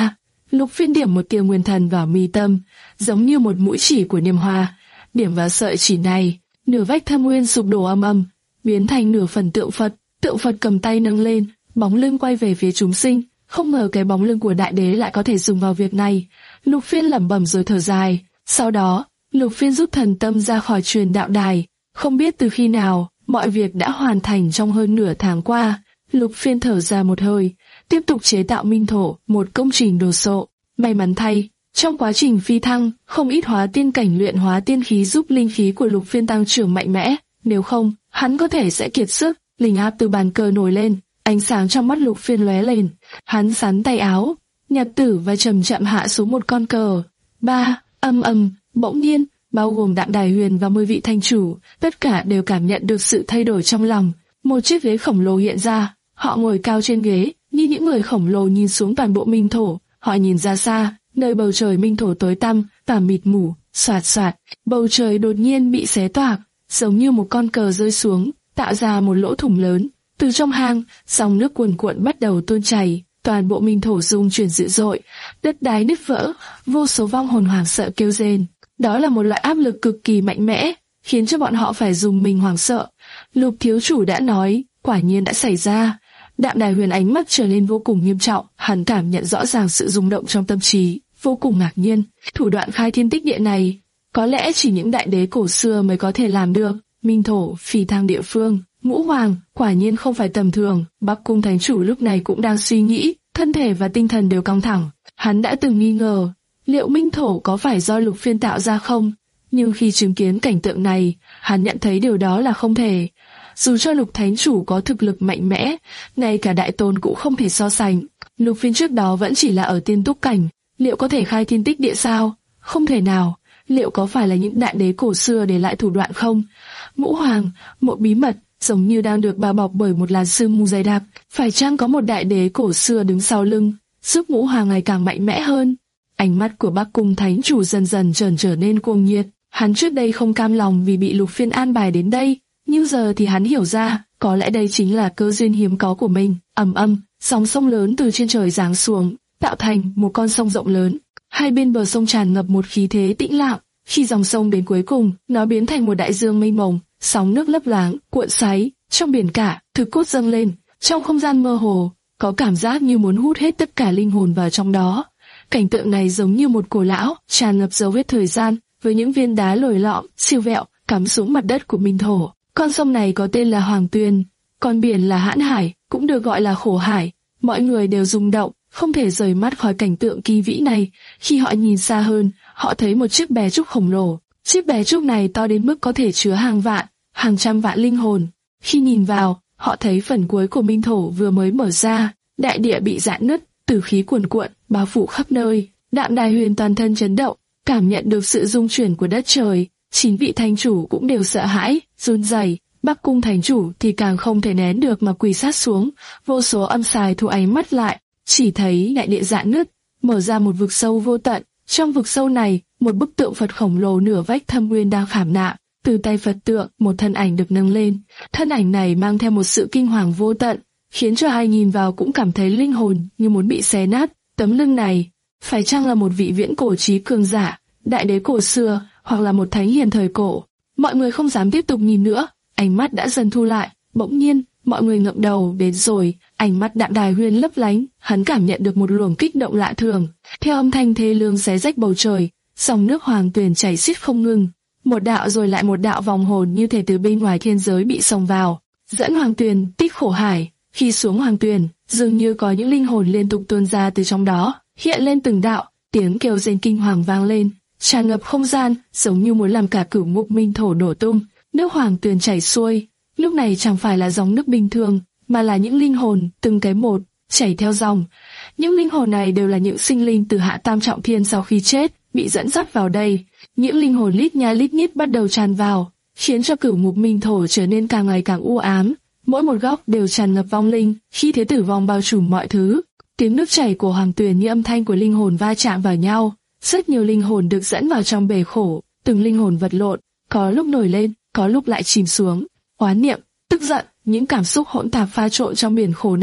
Lục Phiên điểm một tia nguyên thần vào mi tâm, giống như một mũi chỉ của niềm hoa. Điểm vào sợi chỉ này, nửa vách thâm nguyên sụp đổ âm âm, biến thành nửa phần tượng Phật. Tượng Phật cầm tay nâng lên, bóng lưng quay về phía chúng sinh. Không ngờ cái bóng lưng của đại đế lại có thể dùng vào việc này. Lục Phiên lẩm bẩm rồi thở dài. Sau đó, Lục Phiên rút thần tâm ra khỏi truyền đạo đài. Không biết từ khi nào, mọi việc đã hoàn thành trong hơn nửa tháng qua. Lục Phiên thở ra một hơi, tiếp tục chế tạo minh thổ, một công trình đồ sộ. May mắn thay, trong quá trình phi thăng, không ít hóa tiên cảnh luyện hóa tiên khí giúp linh khí của Lục Phiên tăng trưởng mạnh mẽ. Nếu không, hắn có thể sẽ kiệt sức. Linh áp từ bàn cờ nổi lên, ánh sáng trong mắt Lục Phiên lóe lên. Hắn sắn tay áo, nhặt tử và chậm chậm hạ xuống một con cờ. Ba, âm ầm, bỗng nhiên, bao gồm Đạm Đài Huyền và mười vị thanh chủ, tất cả đều cảm nhận được sự thay đổi trong lòng. Một chiếc ghế khổng lồ hiện ra, họ ngồi cao trên ghế, như những người khổng lồ nhìn xuống toàn bộ minh thổ. Họ nhìn ra xa, nơi bầu trời minh thổ tối tăm và mịt mù, xoạt xoạt, bầu trời đột nhiên bị xé toạc, giống như một con cờ rơi xuống, tạo ra một lỗ thủng lớn. Từ trong hang, dòng nước cuồn cuộn bắt đầu tuôn chảy, toàn bộ minh thổ rung chuyển dữ dội, đất đai nứt vỡ, vô số vong hồn hoảng sợ kêu rên. Đó là một loại áp lực cực kỳ mạnh mẽ, khiến cho bọn họ phải dùng mình hoảng sợ. Lục thiếu chủ đã nói, quả nhiên đã xảy ra. Đạm Đài Huyền ánh mắt trở nên vô cùng nghiêm trọng, hắn cảm nhận rõ ràng sự rung động trong tâm trí, vô cùng ngạc nhiên. Thủ đoạn khai thiên tích địa này, có lẽ chỉ những đại đế cổ xưa mới có thể làm được. Minh thổ, phi thăng địa phương, ngũ hoàng, quả nhiên không phải tầm thường. Bắc Cung Thánh Chủ lúc này cũng đang suy nghĩ, thân thể và tinh thần đều căng thẳng. Hắn đã từng nghi ngờ, liệu minh thổ có phải do Lục Phiên tạo ra không? Nhưng khi chứng kiến cảnh tượng này, hắn nhận thấy điều đó là không thể. Dù cho Lục Thánh Chủ có thực lực mạnh mẽ, ngay cả đại tôn cũng không thể so sánh. Lục Phiên trước đó vẫn chỉ là ở tiên túc cảnh, liệu có thể khai thiên tích địa sao? Không thể nào. Liệu có phải là những đại đế cổ xưa để lại thủ đoạn không? Ngũ hoàng, một bí mật, giống như đang được bao bọc bởi một làn sương mù dày đặc. Phải chăng có một đại đế cổ xưa đứng sau lưng, giúp ngũ hoàng ngày càng mạnh mẽ hơn? Ánh mắt của Bắc Cung Thánh Chủ dần dần trở trở nên cuồng nhiệt. Hắn trước đây không cam lòng vì bị Lục Phiên an bài đến đây, nhưng giờ thì hắn hiểu ra, có lẽ đây chính là cơ duyên hiếm có của mình. Ầm ầm, dòng sông lớn từ trên trời giáng xuống, tạo thành một con sông rộng lớn. Hai bên bờ sông tràn ngập một khí thế tĩnh lặng. Khi dòng sông đến cuối cùng, nó biến thành một đại dương mênh mông, sóng nước lấp láng, cuộn xoáy. Trong biển cả, thực cốt dâng lên, trong không gian mơ hồ, có cảm giác như muốn hút hết tất cả linh hồn vào trong đó. Cảnh tượng này giống như một cổ lão, tràn ngập dấu vết thời gian, với những viên đá lồi lõm, siêu vẹo, cắm xuống mặt đất của minh thổ. Con sông này có tên là Hoàng Tuyền, con biển là Hãn Hải, cũng được gọi là Khổ Hải. Mọi người đều rung động, không thể rời mắt khỏi cảnh tượng kỳ vĩ này. Khi họ nhìn xa hơn, họ thấy một chiếc bè trúc khổng lồ. Chiếc bè trúc này to đến mức có thể chứa hàng vạn, hàng trăm vạn linh hồn. Khi nhìn vào, họ thấy phần cuối của minh thổ vừa mới mở ra, đại địa bị rạn nứt, tử khí cuồn cuộn, bao phủ khắp nơi. Đạm Đài Huyền toàn thân chấn động, cảm nhận được sự rung chuyển của đất trời. Chín vị thánh chủ cũng đều sợ hãi, run rẩy. Bắc Cung Thánh Chủ thì càng không thể nén được mà quỳ sát xuống. Vô số âm sai thu ánh mắt lại, chỉ thấy đại địa rạn nứt, mở ra một vực sâu vô tận. Trong vực sâu này, một bức tượng Phật khổng lồ nửa vách thâm nguyên đang khảm nạm. Từ tay Phật tượng, một thân ảnh được nâng lên. Thân ảnh này mang theo một sự kinh hoàng vô tận, khiến cho ai nhìn vào cũng cảm thấy linh hồn như muốn bị xé nát. Tấm lưng này, phải chăng là một vị viễn cổ trí cường giả, đại đế cổ xưa, hoặc là một thánh hiền thời cổ? Mọi người không dám tiếp tục nhìn nữa, ánh mắt đã dần thu lại. Bỗng nhiên, mọi người ngẩng đầu đến rồi, ánh mắt Đạm Đài Huyền lấp lánh, hắn cảm nhận được một luồng kích động lạ thường. Theo âm thanh thê lương xé rách bầu trời, dòng nước Hoàng Tuyền chảy xiết không ngừng. Một đạo rồi lại một đạo vòng hồn như thể từ bên ngoài thiên giới bị xông vào, dẫn Hoàng Tuyền tích Khổ Hải. Khi xuống Hoàng Tuyền, dường như có những linh hồn liên tục tuôn ra từ trong đó, hiện lên từng đạo, tiếng kêu rên kinh hoàng vang lên, tràn ngập không gian, giống như muốn làm cả cửu ngục minh thổ nổ tung. Nước Hoàng Tuyền chảy xuôi, lúc này chẳng phải là dòng nước bình thường, mà là những linh hồn, từng cái một, chảy theo dòng. Những linh hồn này đều là những sinh linh từ Hạ Tam Trọng Thiên sau khi chết, bị dẫn dắt vào đây. Những linh hồn lít nha lít nhít bắt đầu tràn vào, khiến cho cửu ngục minh thổ trở nên càng ngày càng u ám. Mỗi một góc đều tràn ngập vong linh, khi thế tử vong bao trùm mọi thứ. Tiếng nước chảy của Hoàng Tuyền như âm thanh của linh hồn va chạm vào nhau. Rất nhiều linh hồn được dẫn vào trong bể khổ, từng linh hồn vật lộn, có lúc nổi lên, có lúc lại chìm xuống. Oán niệm, tức giận, những cảm xúc hỗn tạp pha trộn trong biển khổ này.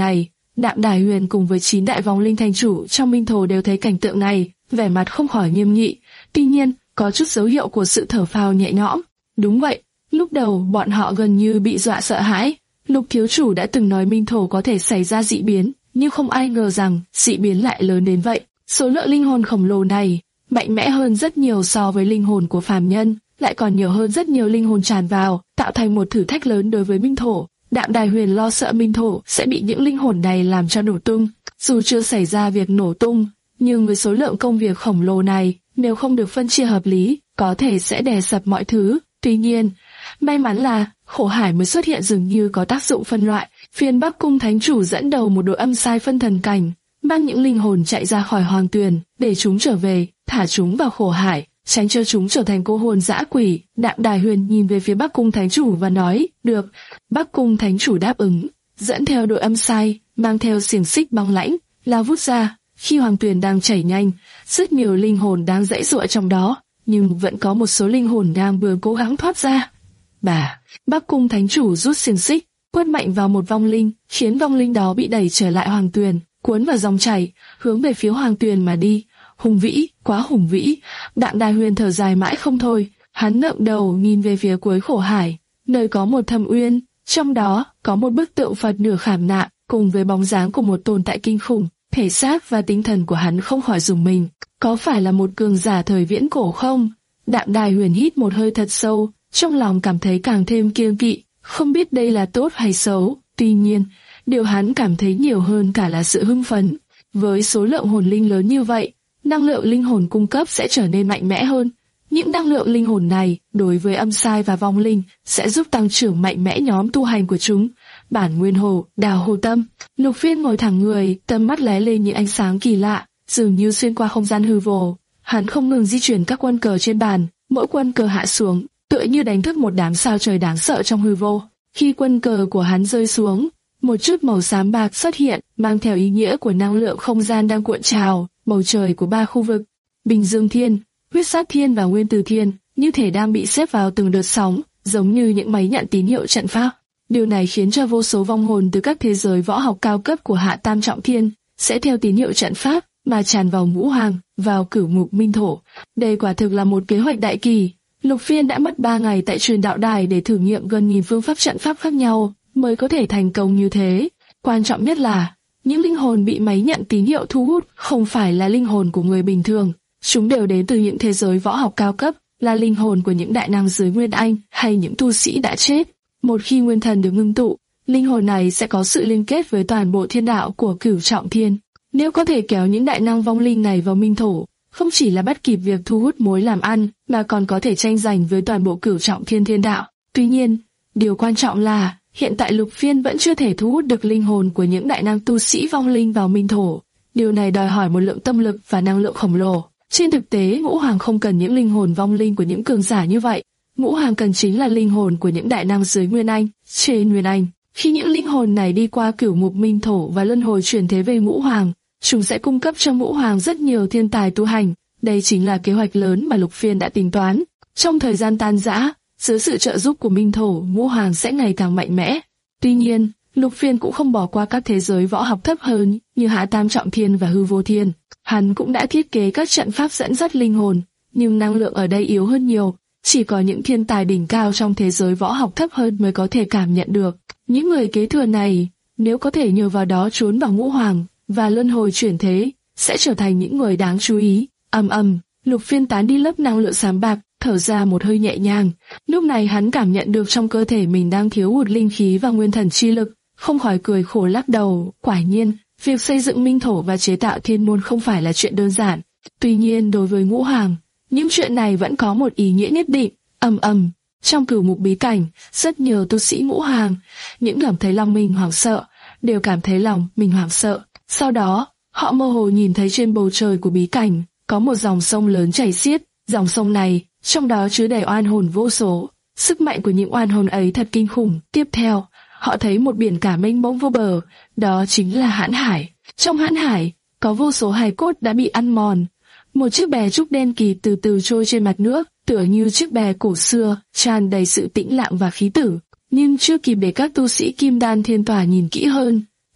Đạm Đài Huyền cùng với chín đại vong linh thành chủ trong minh thổ đều thấy cảnh tượng này, vẻ mặt không khỏi nghiêm nghị. Tuy nhiên, có chút dấu hiệu của sự thở phào nhẹ nhõm. Đúng vậy, lúc đầu bọn họ gần như bị dọa sợ hãi. Lục thiếu chủ đã từng nói minh thổ có thể xảy ra dị biến, nhưng không ai ngờ rằng dị biến lại lớn đến vậy. Số lượng linh hồn khổng lồ này mạnh mẽ hơn rất nhiều so với linh hồn của phàm nhân, lại còn nhiều hơn rất nhiều linh hồn tràn vào, tạo thành một thử thách lớn đối với minh thổ. Đạm Đài Huyền lo sợ minh thổ sẽ bị những linh hồn này làm cho nổ tung. Dù chưa xảy ra việc nổ tung, nhưng với số lượng công việc khổng lồ này, nếu không được phân chia hợp lý, có thể sẽ đè sập mọi thứ. Tuy nhiên, may mắn là khổ hải mới xuất hiện dường như có tác dụng phân loại. Phiên Bắc Cung Thánh Chủ dẫn đầu một đội âm sai phân thần cảnh, mang những linh hồn chạy ra khỏi hoàng tuyền, để chúng trở về, thả chúng vào khổ hải, tránh cho chúng trở thành cô hồn dã quỷ. Đạm Đài Huyền nhìn về phía Bắc Cung Thánh Chủ và nói, được. Bắc Cung Thánh Chủ đáp ứng, dẫn theo đội âm sai, mang theo xiềng xích băng lãnh, lao vút ra. Khi hoàng tuyền đang chảy nhanh, rất nhiều linh hồn đang giãy giụa trong đó, nhưng vẫn có một số linh hồn đang vừa cố gắng thoát ra. Bà, Bắc Cung Thánh Chủ rút xiềng xích, quất mạnh vào một vong linh, khiến vong linh đó bị đẩy trở lại hoàng tuyền, cuốn vào dòng chảy, hướng về phía hoàng tuyền mà đi. Hùng vĩ, quá hùng vĩ. Đạm Đài Huyền thở dài mãi không thôi, hắn ngẩng đầu nhìn về phía cuối khổ hải, nơi có một thâm uyên, trong đó có một bức tượng Phật nửa khảm nạm, cùng với bóng dáng của một tồn tại kinh khủng. Thể xác và tinh thần của hắn không khỏi rùng mình. Có phải là một cường giả thời viễn cổ không? Đạm Đài Huyền hít một hơi thật sâu, trong lòng cảm thấy càng thêm kiêng kỵ, không biết đây là tốt hay xấu. Tuy nhiên, điều hắn cảm thấy nhiều hơn cả là sự hưng phấn. Với số lượng hồn linh lớn như vậy, năng lượng linh hồn cung cấp sẽ trở nên mạnh mẽ hơn. Những năng lượng linh hồn này, đối với âm sai và vong linh, sẽ giúp tăng trưởng mạnh mẽ nhóm tu hành của chúng. Bản nguyên hồ, đào hồ tâm. Lục Phiên ngồi thẳng người, tầm mắt lóe lên những ánh sáng kỳ lạ, dường như xuyên qua không gian hư vô. Hắn không ngừng di chuyển các quân cờ trên bàn, mỗi quân cờ hạ xuống, tựa như đánh thức một đám sao trời đáng sợ trong hư vô. Khi quân cờ của hắn rơi xuống, một chút màu xám bạc xuất hiện, mang theo ý nghĩa của năng lượng không gian đang cuộn trào. Bầu trời của ba khu vực, Bình Dương Thiên, Huyết Sát Thiên và Nguyên Tử Thiên, như thể đang bị xếp vào từng đợt sóng, giống như những máy nhận tín hiệu trận pháp. Điều này khiến cho vô số vong hồn từ các thế giới võ học cao cấp của Hạ Tam Trọng Thiên sẽ theo tín hiệu trận pháp mà tràn vào Ngũ Hoàng, vào cửu ngục minh thổ. Đây quả thực là một kế hoạch đại kỳ. Lục Phiên đã mất ba ngày tại truyền đạo đài để thử nghiệm gần nghìn phương pháp trận pháp khác nhau mới có thể thành công như thế. Quan trọng nhất là những linh hồn bị máy nhận tín hiệu thu hút không phải là linh hồn của người bình thường, chúng đều đến từ những thế giới võ học cao cấp, là linh hồn của những đại năng dưới Nguyên Anh hay những tu sĩ đã chết. Một khi nguyên thần được ngưng tụ, linh hồn này sẽ có sự liên kết với toàn bộ thiên đạo của cửu trọng thiên. Nếu có thể kéo những đại năng vong linh này vào minh thổ, không chỉ là bắt kịp việc thu hút mối làm ăn, mà còn có thể tranh giành với toàn bộ cửu trọng thiên thiên đạo. Tuy nhiên, điều quan trọng là hiện tại Lục Phiên vẫn chưa thể thu hút được linh hồn của những đại năng tu sĩ vong linh vào minh thổ. Điều này đòi hỏi một lượng tâm lực và năng lượng khổng lồ. Trên thực tế, Ngũ Hoàng không cần những linh hồn vong linh của những cường giả như vậy. Ngũ Hoàng cần chính là linh hồn của những đại năng dưới Nguyên Anh, trên Nguyên Anh. Khi những linh hồn này đi qua cửu ngục minh thổ và luân hồi chuyển thế về Ngũ Hoàng, chúng sẽ cung cấp cho Ngũ Hoàng rất nhiều thiên tài tu hành. Đây chính là kế hoạch lớn mà Lục Phiên đã tính toán. Trong thời gian tan rã, dưới sự trợ giúp của minh thổ, Ngũ Hoàng sẽ ngày càng mạnh mẽ. Tuy nhiên, Lục Phiên cũng không bỏ qua các thế giới võ học thấp hơn như Hạ Tam Trọng Thiên và Hư Vô Thiên. Hắn cũng đã thiết kế các trận pháp dẫn dắt linh hồn, nhưng năng lượng ở đây yếu hơn nhiều. Chỉ có những thiên tài đỉnh cao trong thế giới võ học thấp hơn mới có thể cảm nhận được. Những người kế thừa này, nếu có thể nhờ vào đó trốn vào Ngũ Hoàng và luân hồi chuyển thế, sẽ trở thành những người đáng chú ý. Ầm ầm, Lục Phiên tán đi lớp năng lượng xám bạc, thở ra một hơi nhẹ nhàng. Lúc này hắn cảm nhận được trong cơ thể mình đang thiếu hụt linh khí và nguyên thần chi lực, không khỏi cười khổ lắc đầu. Quả nhiên, việc xây dựng minh thổ và chế tạo thiên môn không phải là chuyện đơn giản. Tuy nhiên, đối với Ngũ Hoàng, những chuyện này vẫn có một ý nghĩa nhất định. Ầm ầm, trong cửu ngục bí cảnh, rất nhiều tu sĩ Ngũ Hoàng, những cảm thấy lòng mình hoảng sợ, đều cảm thấy lòng mình hoảng sợ. Sau đó, họ mơ hồ nhìn thấy trên bầu trời của bí cảnh có một dòng sông lớn chảy xiết. Dòng sông này, trong đó chứa đầy oan hồn vô số. Sức mạnh của những oan hồn ấy thật kinh khủng. Tiếp theo, họ thấy một biển cả mênh mông vô bờ, đó chính là Hãn Hải. Trong Hãn Hải, có vô số hài cốt đã bị ăn mòn. Một chiếc bè trúc đen kịt từ từ trôi trên mặt nước, tựa như chiếc bè cổ xưa, tràn đầy sự tĩnh lặng và khí tử. Nhưng chưa kịp để các tu sĩ Kim Đan Thiên Tỏa nhìn kỹ hơn,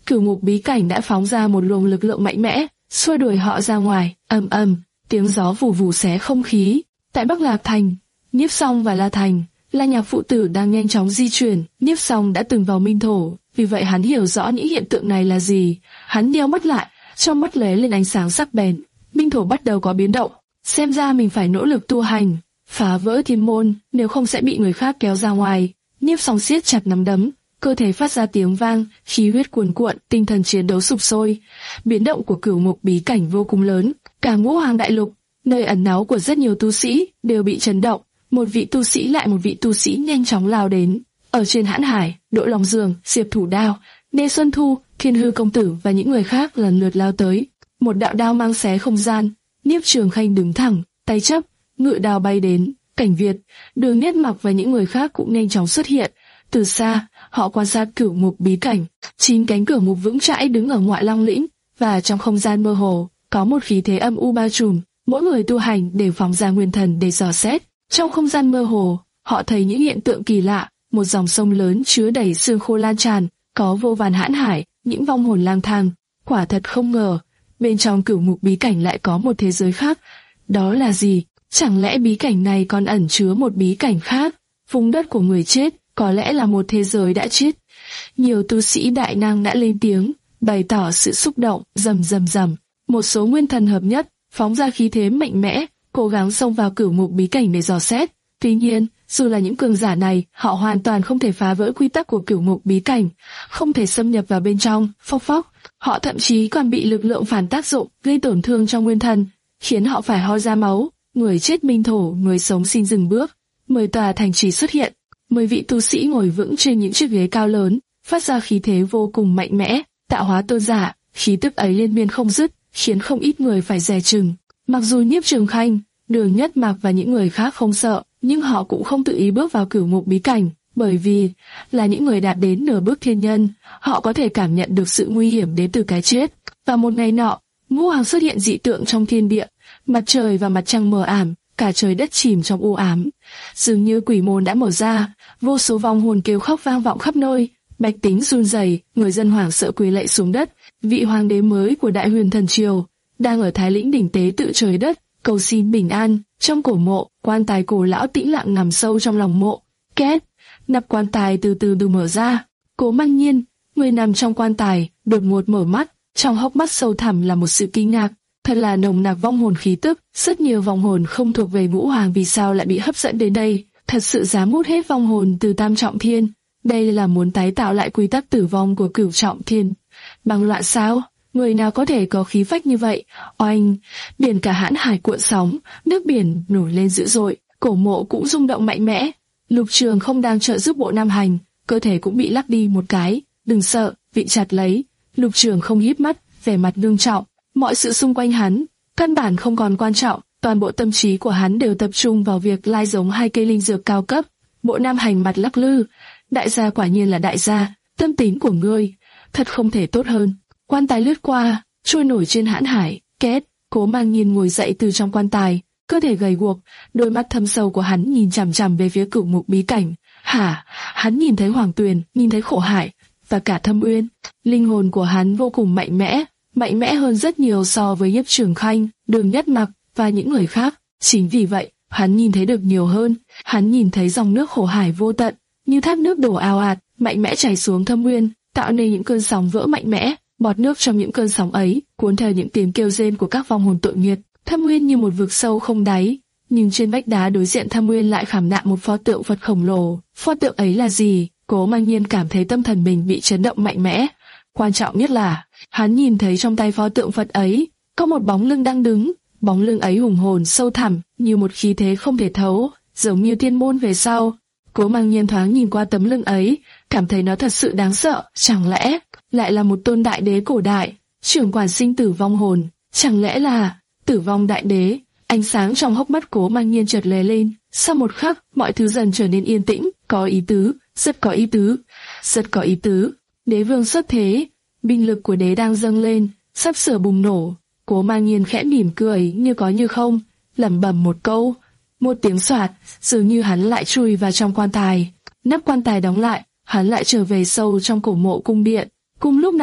Cửu Ngục bí cảnh đã phóng ra một luồng lực lượng mạnh mẽ, xua đuổi họ ra ngoài. Ầm ầm, tiếng gió vù vù xé không khí. Tại Bắc Lạc Thành, Niếp Song và La Thành, La Nhạc phụ tử đang nhanh chóng di chuyển. Niếp Song đã từng vào Minh Thổ, vì vậy hắn hiểu rõ những hiện tượng này là gì. Hắn nheo mắt lại, trong mắt lóe lên ánh sáng sắc bén. Minh Thổ bắt đầu có biến động, xem ra mình phải nỗ lực tu hành, phá vỡ thiên môn, nếu không sẽ bị người khác kéo ra ngoài. Niếp Song siết chặt nắm đấm, cơ thể phát ra tiếng vang, khí huyết cuồn cuộn, tinh thần chiến đấu sục sôi. Biến động của Cửu Ngục bí cảnh vô cùng lớn, cả Ngũ Hoàng đại lục, nơi ẩn náu của rất nhiều tu sĩ, đều bị chấn động. Một vị tu sĩ lại một vị tu sĩ nhanh chóng lao đến. Ở trên Hãn Hải, Đỗ Long Dương, Diệp Thủ Đao, Nê Xuân Thu, Thiên Hư công tử và những người khác lần lượt lao tới. Một đạo đao mang xé không gian. Niếp Trường Khanh đứng thẳng, tay chấp, ngự đao bay đến. Cảnh Việt, Đường Niết Mặc và những người khác cũng nhanh chóng xuất hiện. Từ xa, họ quan sát Cửu Ngục bí cảnh. Chín cánh cửa ngục vững chãi đứng ở ngoại Long lĩnh, và trong không gian mơ hồ có một khí thế âm u bao trùm. Mỗi người tu hành đều phóng ra nguyên thần để dò xét. Trong không gian mơ hồ, họ thấy những hiện tượng kỳ lạ. Một dòng sông lớn chứa đầy xương khô lan tràn, có vô vàn hãn hải, những vong hồn lang thang. Quả thật không ngờ, bên trong Cửu Ngục bí cảnh lại có một thế giới khác. Đó là gì? Chẳng lẽ bí cảnh này còn ẩn chứa một bí cảnh khác? Vùng đất của người chết, có lẽ là một thế giới đã chết. Nhiều tu sĩ đại năng đã lên tiếng, bày tỏ sự xúc động. Rầm rầm rầm, một số nguyên thần hợp nhất, phóng ra khí thế mạnh mẽ, cố gắng xông vào Cửu Ngục bí cảnh để dò xét. Tuy nhiên, dù là những cường giả này, họ hoàn toàn không thể phá vỡ quy tắc của Cửu Ngục bí cảnh, không thể xâm nhập vào bên trong. Phốc phốc, họ thậm chí còn bị lực lượng phản tác dụng, gây tổn thương trong nguyên thần, khiến họ phải ho ra máu. Người chết Minh Thổ, người sống xin dừng bước. Mười tòa thành trì xuất hiện, mười vị tu sĩ ngồi vững trên những chiếc ghế cao lớn, phát ra khí thế vô cùng mạnh mẽ, tạo hóa tôn giả. Khí tức ấy liên miên không dứt, khiến không ít người phải dè chừng. Mặc dù Nhiếp Trường Khanh, Đường Nhất Mặc và những người khác không sợ, nhưng họ cũng không tự ý bước vào Cửu Ngục bí cảnh, bởi vì là những người đạt đến nửa bước thiên nhân, họ có thể cảm nhận được sự nguy hiểm đến từ cái chết. Và một ngày nọ, Ngũ Hoàng xuất hiện dị tượng trong thiên địa, mặt trời và mặt trăng mờ ảm, cả trời đất chìm trong u ám. Dường như quỷ môn đã mở ra, vô số vong hồn kêu khóc vang vọng khắp nơi, bách tính run rẩy, người dân hoảng sợ quỳ lạy xuống đất. Vị hoàng đế mới của Đại Huyền Thần Triều đang ở Thái Lĩnh đỉnh tế tự trời đất, cầu xin bình an. Trong cổ mộ, quan tài cổ lão tĩnh lặng nằm sâu trong lòng mộ. Két, nắp quan tài từ từ được mở ra. Cố Mang Nhiên, người nằm trong quan tài, đột ngột mở mắt, trong hốc mắt sâu thẳm là một sự kinh ngạc. Thật là nồng nặc vong hồn khí tức, rất nhiều vong hồn không thuộc về Ngũ Hoàng vì sao lại bị hấp dẫn đến đây, thật sự dám hút hết vong hồn từ Tam Trọng Thiên. Đây là muốn tái tạo lại quy tắc tử vong của Cửu Trọng Thiên. Băng loạn sao? Người nào có thể có khí phách như vậy? Oanh! Biển cả Hãn Hải cuộn sóng, nước biển nổi lên dữ dội, cổ mộ cũng rung động mạnh mẽ. Lục Trường không đang trợ giúp Bộ Nam Hành, cơ thể cũng bị lắc đi một cái. Đừng sợ, vị chặt lấy. Lục Trường không híp mắt, vẻ mặt ngưng trọng. Mọi sự xung quanh hắn, căn bản không còn quan trọng, toàn bộ tâm trí của hắn đều tập trung vào việc lai giống hai cây linh dược cao cấp. Bộ Nam Hành mặt lắc lư, đại gia quả nhiên là đại gia, tâm tính của ngươi, thật không thể tốt hơn. Quan tài lướt qua, trôi nổi trên Hãn Hải, két, Cố Mang Nhiên ngồi dậy từ trong quan tài, cơ thể gầy guộc, đôi mắt thâm sâu của hắn nhìn chằm chằm về phía Cửu Ngục bí cảnh. Hả? Hắn nhìn thấy Hoàng Tuyền, nhìn thấy Khổ Hải và cả Thâm Uyên. Linh hồn của hắn vô cùng mạnh mẽ, mạnh mẽ hơn rất nhiều so với Nhiếp Trường Khanh, Đường Nhất Mặc và những người khác. Chính vì vậy, hắn nhìn thấy được nhiều hơn. Hắn nhìn thấy dòng nước Khổ Hải vô tận, như thác nước đổ ào ạt, mạnh mẽ chảy xuống Thâm Uyên, tạo nên những cơn sóng vỡ mạnh mẽ. Bọt nước trong những cơn sóng ấy cuốn theo những tiếng kêu rên của các vong hồn tội nghiệp. Thâm Uyên như một vực sâu không đáy, nhưng trên vách đá đối diện Thâm Uyên lại khảm nạm một pho tượng Phật khổng lồ. Pho tượng ấy là gì? Cố Mang Nhiên cảm thấy tâm thần mình bị chấn động mạnh mẽ. Quan trọng nhất là, hắn nhìn thấy trong tay pho tượng Phật ấy có một bóng lưng đang đứng. Bóng lưng ấy hùng hồn sâu thẳm, như một khí thế không thể thấu, giống như thiên môn về sau. Cố Mang Nhiên thoáng nhìn qua tấm lưng ấy, cảm thấy nó thật sự đáng sợ. Chẳng lẽ lại là một tôn đại đế cổ đại, trưởng quản sinh tử vong hồn? Chẳng lẽ là Tử Vong Đại Đế? Ánh sáng trong hốc mắt Cố Mang Nhiên chợt lóe lên. Sau một khắc, mọi thứ dần trở nên yên tĩnh. Có ý tứ, rất có ý tứ, rất có ý tứ. Đế vương xuất thế, binh lực của đế đang dâng lên, sắp sửa bùng nổ. Cố Mang Nhiên khẽ mỉm cười như có như không, lẩm bẩm một câu. Một tiếng xoạt, dường như hắn lại chui vào trong quan tài. Nắp quan tài đóng lại, hắn lại trở về sâu trong cổ mộ cung điện. Cùng lúc này,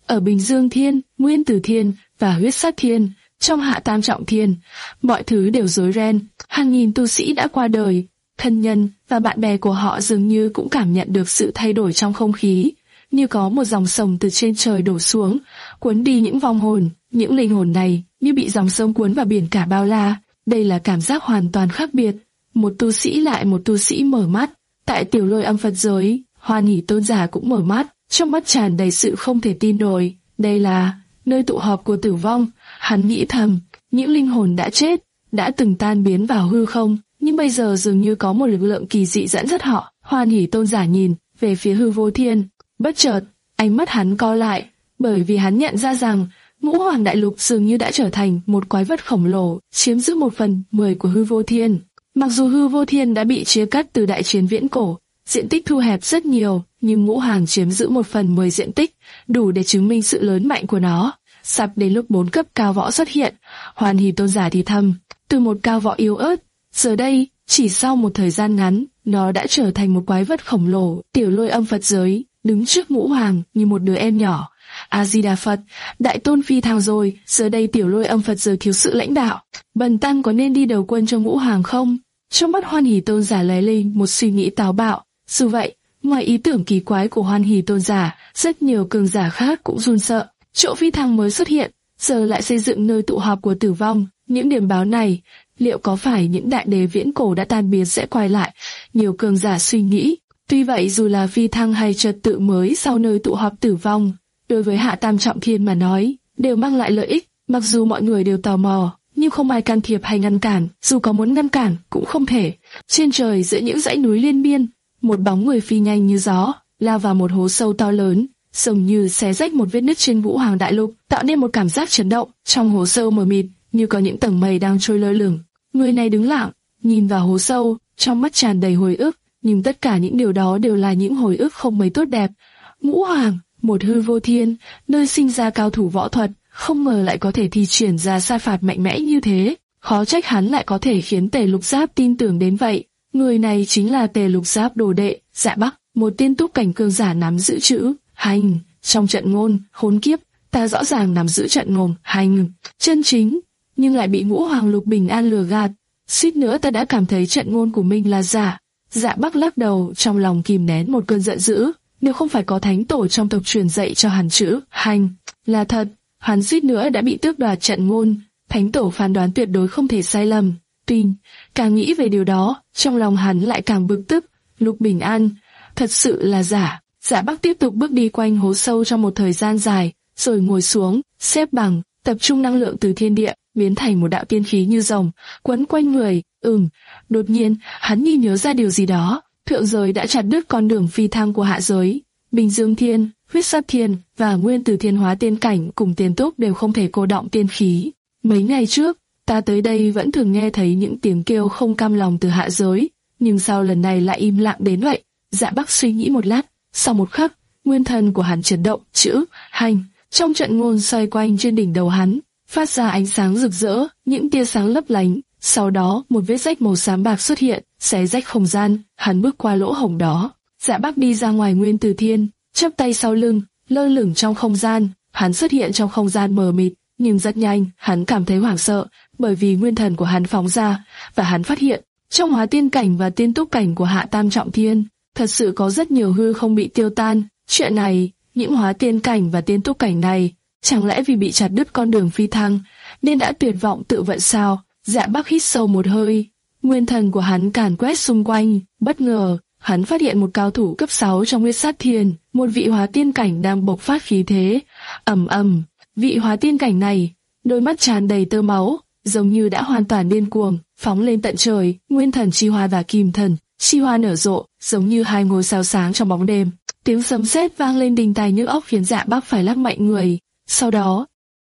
Ở Bình Dương Thiên, Nguyên Tử Thiên và Huyết Sát Thiên, trong Hạ Tam Trọng Thiên, mọi thứ đều rối ren, hàng nghìn tu sĩ đã qua đời, thân nhân và bạn bè của họ dường như cũng cảm nhận được sự thay đổi trong không khí, như có một dòng sông từ trên trời đổ xuống, cuốn đi những vong hồn, những linh hồn này như bị dòng sông cuốn vào biển cả bao la. Đây là cảm giác hoàn toàn khác biệt. Một tu sĩ lại một tu sĩ mở mắt, tại Tiểu Lôi Âm Phật giới, Hoan Hỷ Tôn giả cũng mở mắt, trong mắt tràn đầy sự không thể tin nổi. Đây là nơi tụ họp của tử vong. Hắn nghĩ thầm, những linh hồn đã chết, đã từng tan biến vào hư không, nhưng bây giờ dường như có một lực lượng kỳ dị dẫn dắt họ. Hoan Hỷ Tôn giả nhìn về phía Hư Vô Thiên, bất chợt, ánh mắt hắn co lại, bởi vì hắn nhận ra rằng Ngũ Hoàng Đại Lục dường như đã trở thành một quái vật khổng lồ, chiếm giữ một phần mười của Hư Vô Thiên. Mặc dù Hư Vô Thiên đã bị chia cắt từ đại chiến viễn cổ, diện tích thu hẹp rất nhiều, nhưng Ngũ Hoàng chiếm giữ một phần mười diện tích, đủ để chứng minh sự lớn mạnh của nó. Sắp đến lúc bốn cấp cao võ xuất hiện, Hoan Hỷ Tôn giả thì thầm, từ một cao võ yếu ớt, giờ đây, chỉ sau một thời gian ngắn, nó đã trở thành một quái vật khổng lồ. Tiểu Lôi Âm Phật giới đứng trước Ngũ Hoàng như một đứa em nhỏ. A Di Đà Phật, Đại Tôn phi thăng rồi, giờ đây Tiểu Lôi Âm Phật giới thiếu sự lãnh đạo, bần tăng có nên đi đầu quân cho Ngũ Hoàng không? Trong mắt Hoan Hỷ Tôn giả lóe lên một suy nghĩ táo bạo. Dù vậy, ngoài ý tưởng kỳ quái của Hoan Hỷ Tôn giả, rất nhiều cường giả khác cũng run sợ. Chỗ phi thăng mới xuất hiện, giờ lại xây dựng nơi tụ họp của tử vong. Những điểm báo này, liệu có phải những đại đế viễn cổ đã tan biến sẽ quay lại? Nhiều cường giả suy nghĩ. Tuy vậy, dù là phi thăng hay trật tự mới sau nơi tụ họp tử vong, đối với Hạ Tam Trọng Thiên mà nói, đều mang lại lợi ích. Mặc dù mọi người đều tò mò, nhưng không ai can thiệp hay ngăn cản, dù có muốn ngăn cản cũng không thể. Trên trời giữa những dãy núi liên miên, một bóng người phi nhanh như gió, lao vào một hố sâu to lớn, giống như xé rách một vết nứt trên Ngũ Hoàng Đại Lục, tạo nên một cảm giác chấn động. Trong hố sâu mờ mịt, như có những tầng mây đang trôi lơ lửng. Người này đứng lặng, nhìn vào hố sâu, trong mắt tràn đầy hồi ức, nhưng tất cả những điều đó đều là những hồi ức không mấy tốt đẹp. Ngũ Hoàng, một Hư Vô Thiên, nơi sinh ra cao thủ võ thuật, không ngờ lại có thể thi triển ra sa phạt mạnh mẽ như thế. Khó trách hắn lại có thể khiến Tề Lục Giáp tin tưởng đến vậy. Người này chính là Tề Lục Giáp đồ đệ, Dạ Bắc, một tiên túc cảnh cường giả nắm giữ chữ hành trong trận ngôn. Khốn kiếp, ta rõ ràng nắm giữ trận ngôn hành chân chính, nhưng lại bị Ngũ Hoàng Lục Bình An lừa gạt. Suýt nữa ta đã cảm thấy trận ngôn của mình là giả. Dạ Bắc lắc đầu, trong lòng kìm nén một cơn giận dữ. Nếu không phải có thánh tổ trong tộc truyền dạy cho hắn chữ hành là thật, hắn suýt nữa đã bị tước đoạt trận ngôn. Thánh tổ phán đoán tuyệt đối không thể sai lầm. Tuy càng nghĩ về điều đó, trong lòng hắn lại càng bực tức. Lục Bình An thật sự là giả. Dạ Bắc tiếp tục bước đi quanh hố sâu trong một thời gian dài, rồi ngồi xuống, xếp bằng, tập trung năng lượng từ thiên địa, biến thành một đạo tiên khí như rồng, quấn quanh người. Ừm, đột nhiên, hắn như nhớ ra điều gì đó. Thượng giới đã chặt đứt con đường phi thăng của hạ giới. Bình Dương Thiên, Huyết Sát Thiên và Nguyên Tử Thiên hóa tiên cảnh cùng tiên túc đều không thể cô đọng tiên khí. Mấy ngày trước, ta tới đây vẫn thường nghe thấy những tiếng kêu không cam lòng từ hạ giới, nhưng sao lần này lại im lặng đến vậy? Dạ Bắc suy nghĩ một lát, sau một khắc, nguyên thần của hắn chấn động, chữ hành trong trận ngôn xoay quanh trên đỉnh đầu hắn, phát ra ánh sáng rực rỡ, những tia sáng lấp lánh. Sau đó, một vết rách màu xám bạc xuất hiện, xé rách không gian. Hắn bước qua lỗ hổng đó. Dạ Bắc đi ra ngoài Nguyên Tử Thiên, chắp tay sau lưng, lơ lửng trong không gian. Hắn xuất hiện trong không gian mờ mịt, nhưng rất nhanh, hắn cảm thấy hoảng sợ, bởi vì nguyên thần của hắn phóng ra, và hắn phát hiện, trong hóa tiên cảnh và tiên túc cảnh của Hạ Tam Trọng Thiên, thật sự có rất nhiều hư không bị tiêu tan. Chuyện này, những hóa tiên cảnh và tiên túc cảnh này, chẳng lẽ vì bị chặt đứt con đường phi thăng, nên đã tuyệt vọng tự vận sao? Dạ Bắc hít sâu một hơi, nguyên thần của hắn càn quét xung quanh, bất ngờ, hắn phát hiện một cao thủ cấp sáu trong Huyết Sát Thiên, một vị hóa tiên cảnh đang bộc phát khí thế. Ầm ầm, vị hóa tiên cảnh này, đôi mắt tràn đầy tơ máu, giống như đã hoàn toàn điên cuồng, phóng lên tận trời. Nguyên thần chi hoa và kim thần chi hoa nở rộ, giống như hai ngôi sao sáng trong bóng đêm. Tiếng sấm sét vang lên đinh tai nhức óc khiến Dạ Bắc phải lắc mạnh người. Sau đó,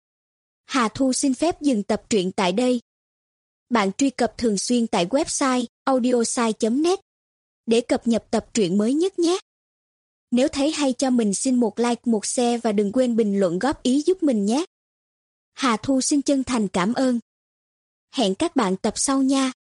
Hà Thu xin phép dừng tập truyện tại đây. Bạn truy cập thường xuyên tại website audiosai chấm net để cập nhật tập truyện mới nhất nhé. Nếu thấy hay cho mình xin một like, một share và đừng quên bình luận góp ý giúp mình nhé. Hà Thu xin chân thành cảm ơn. Hẹn các bạn tập sau nha.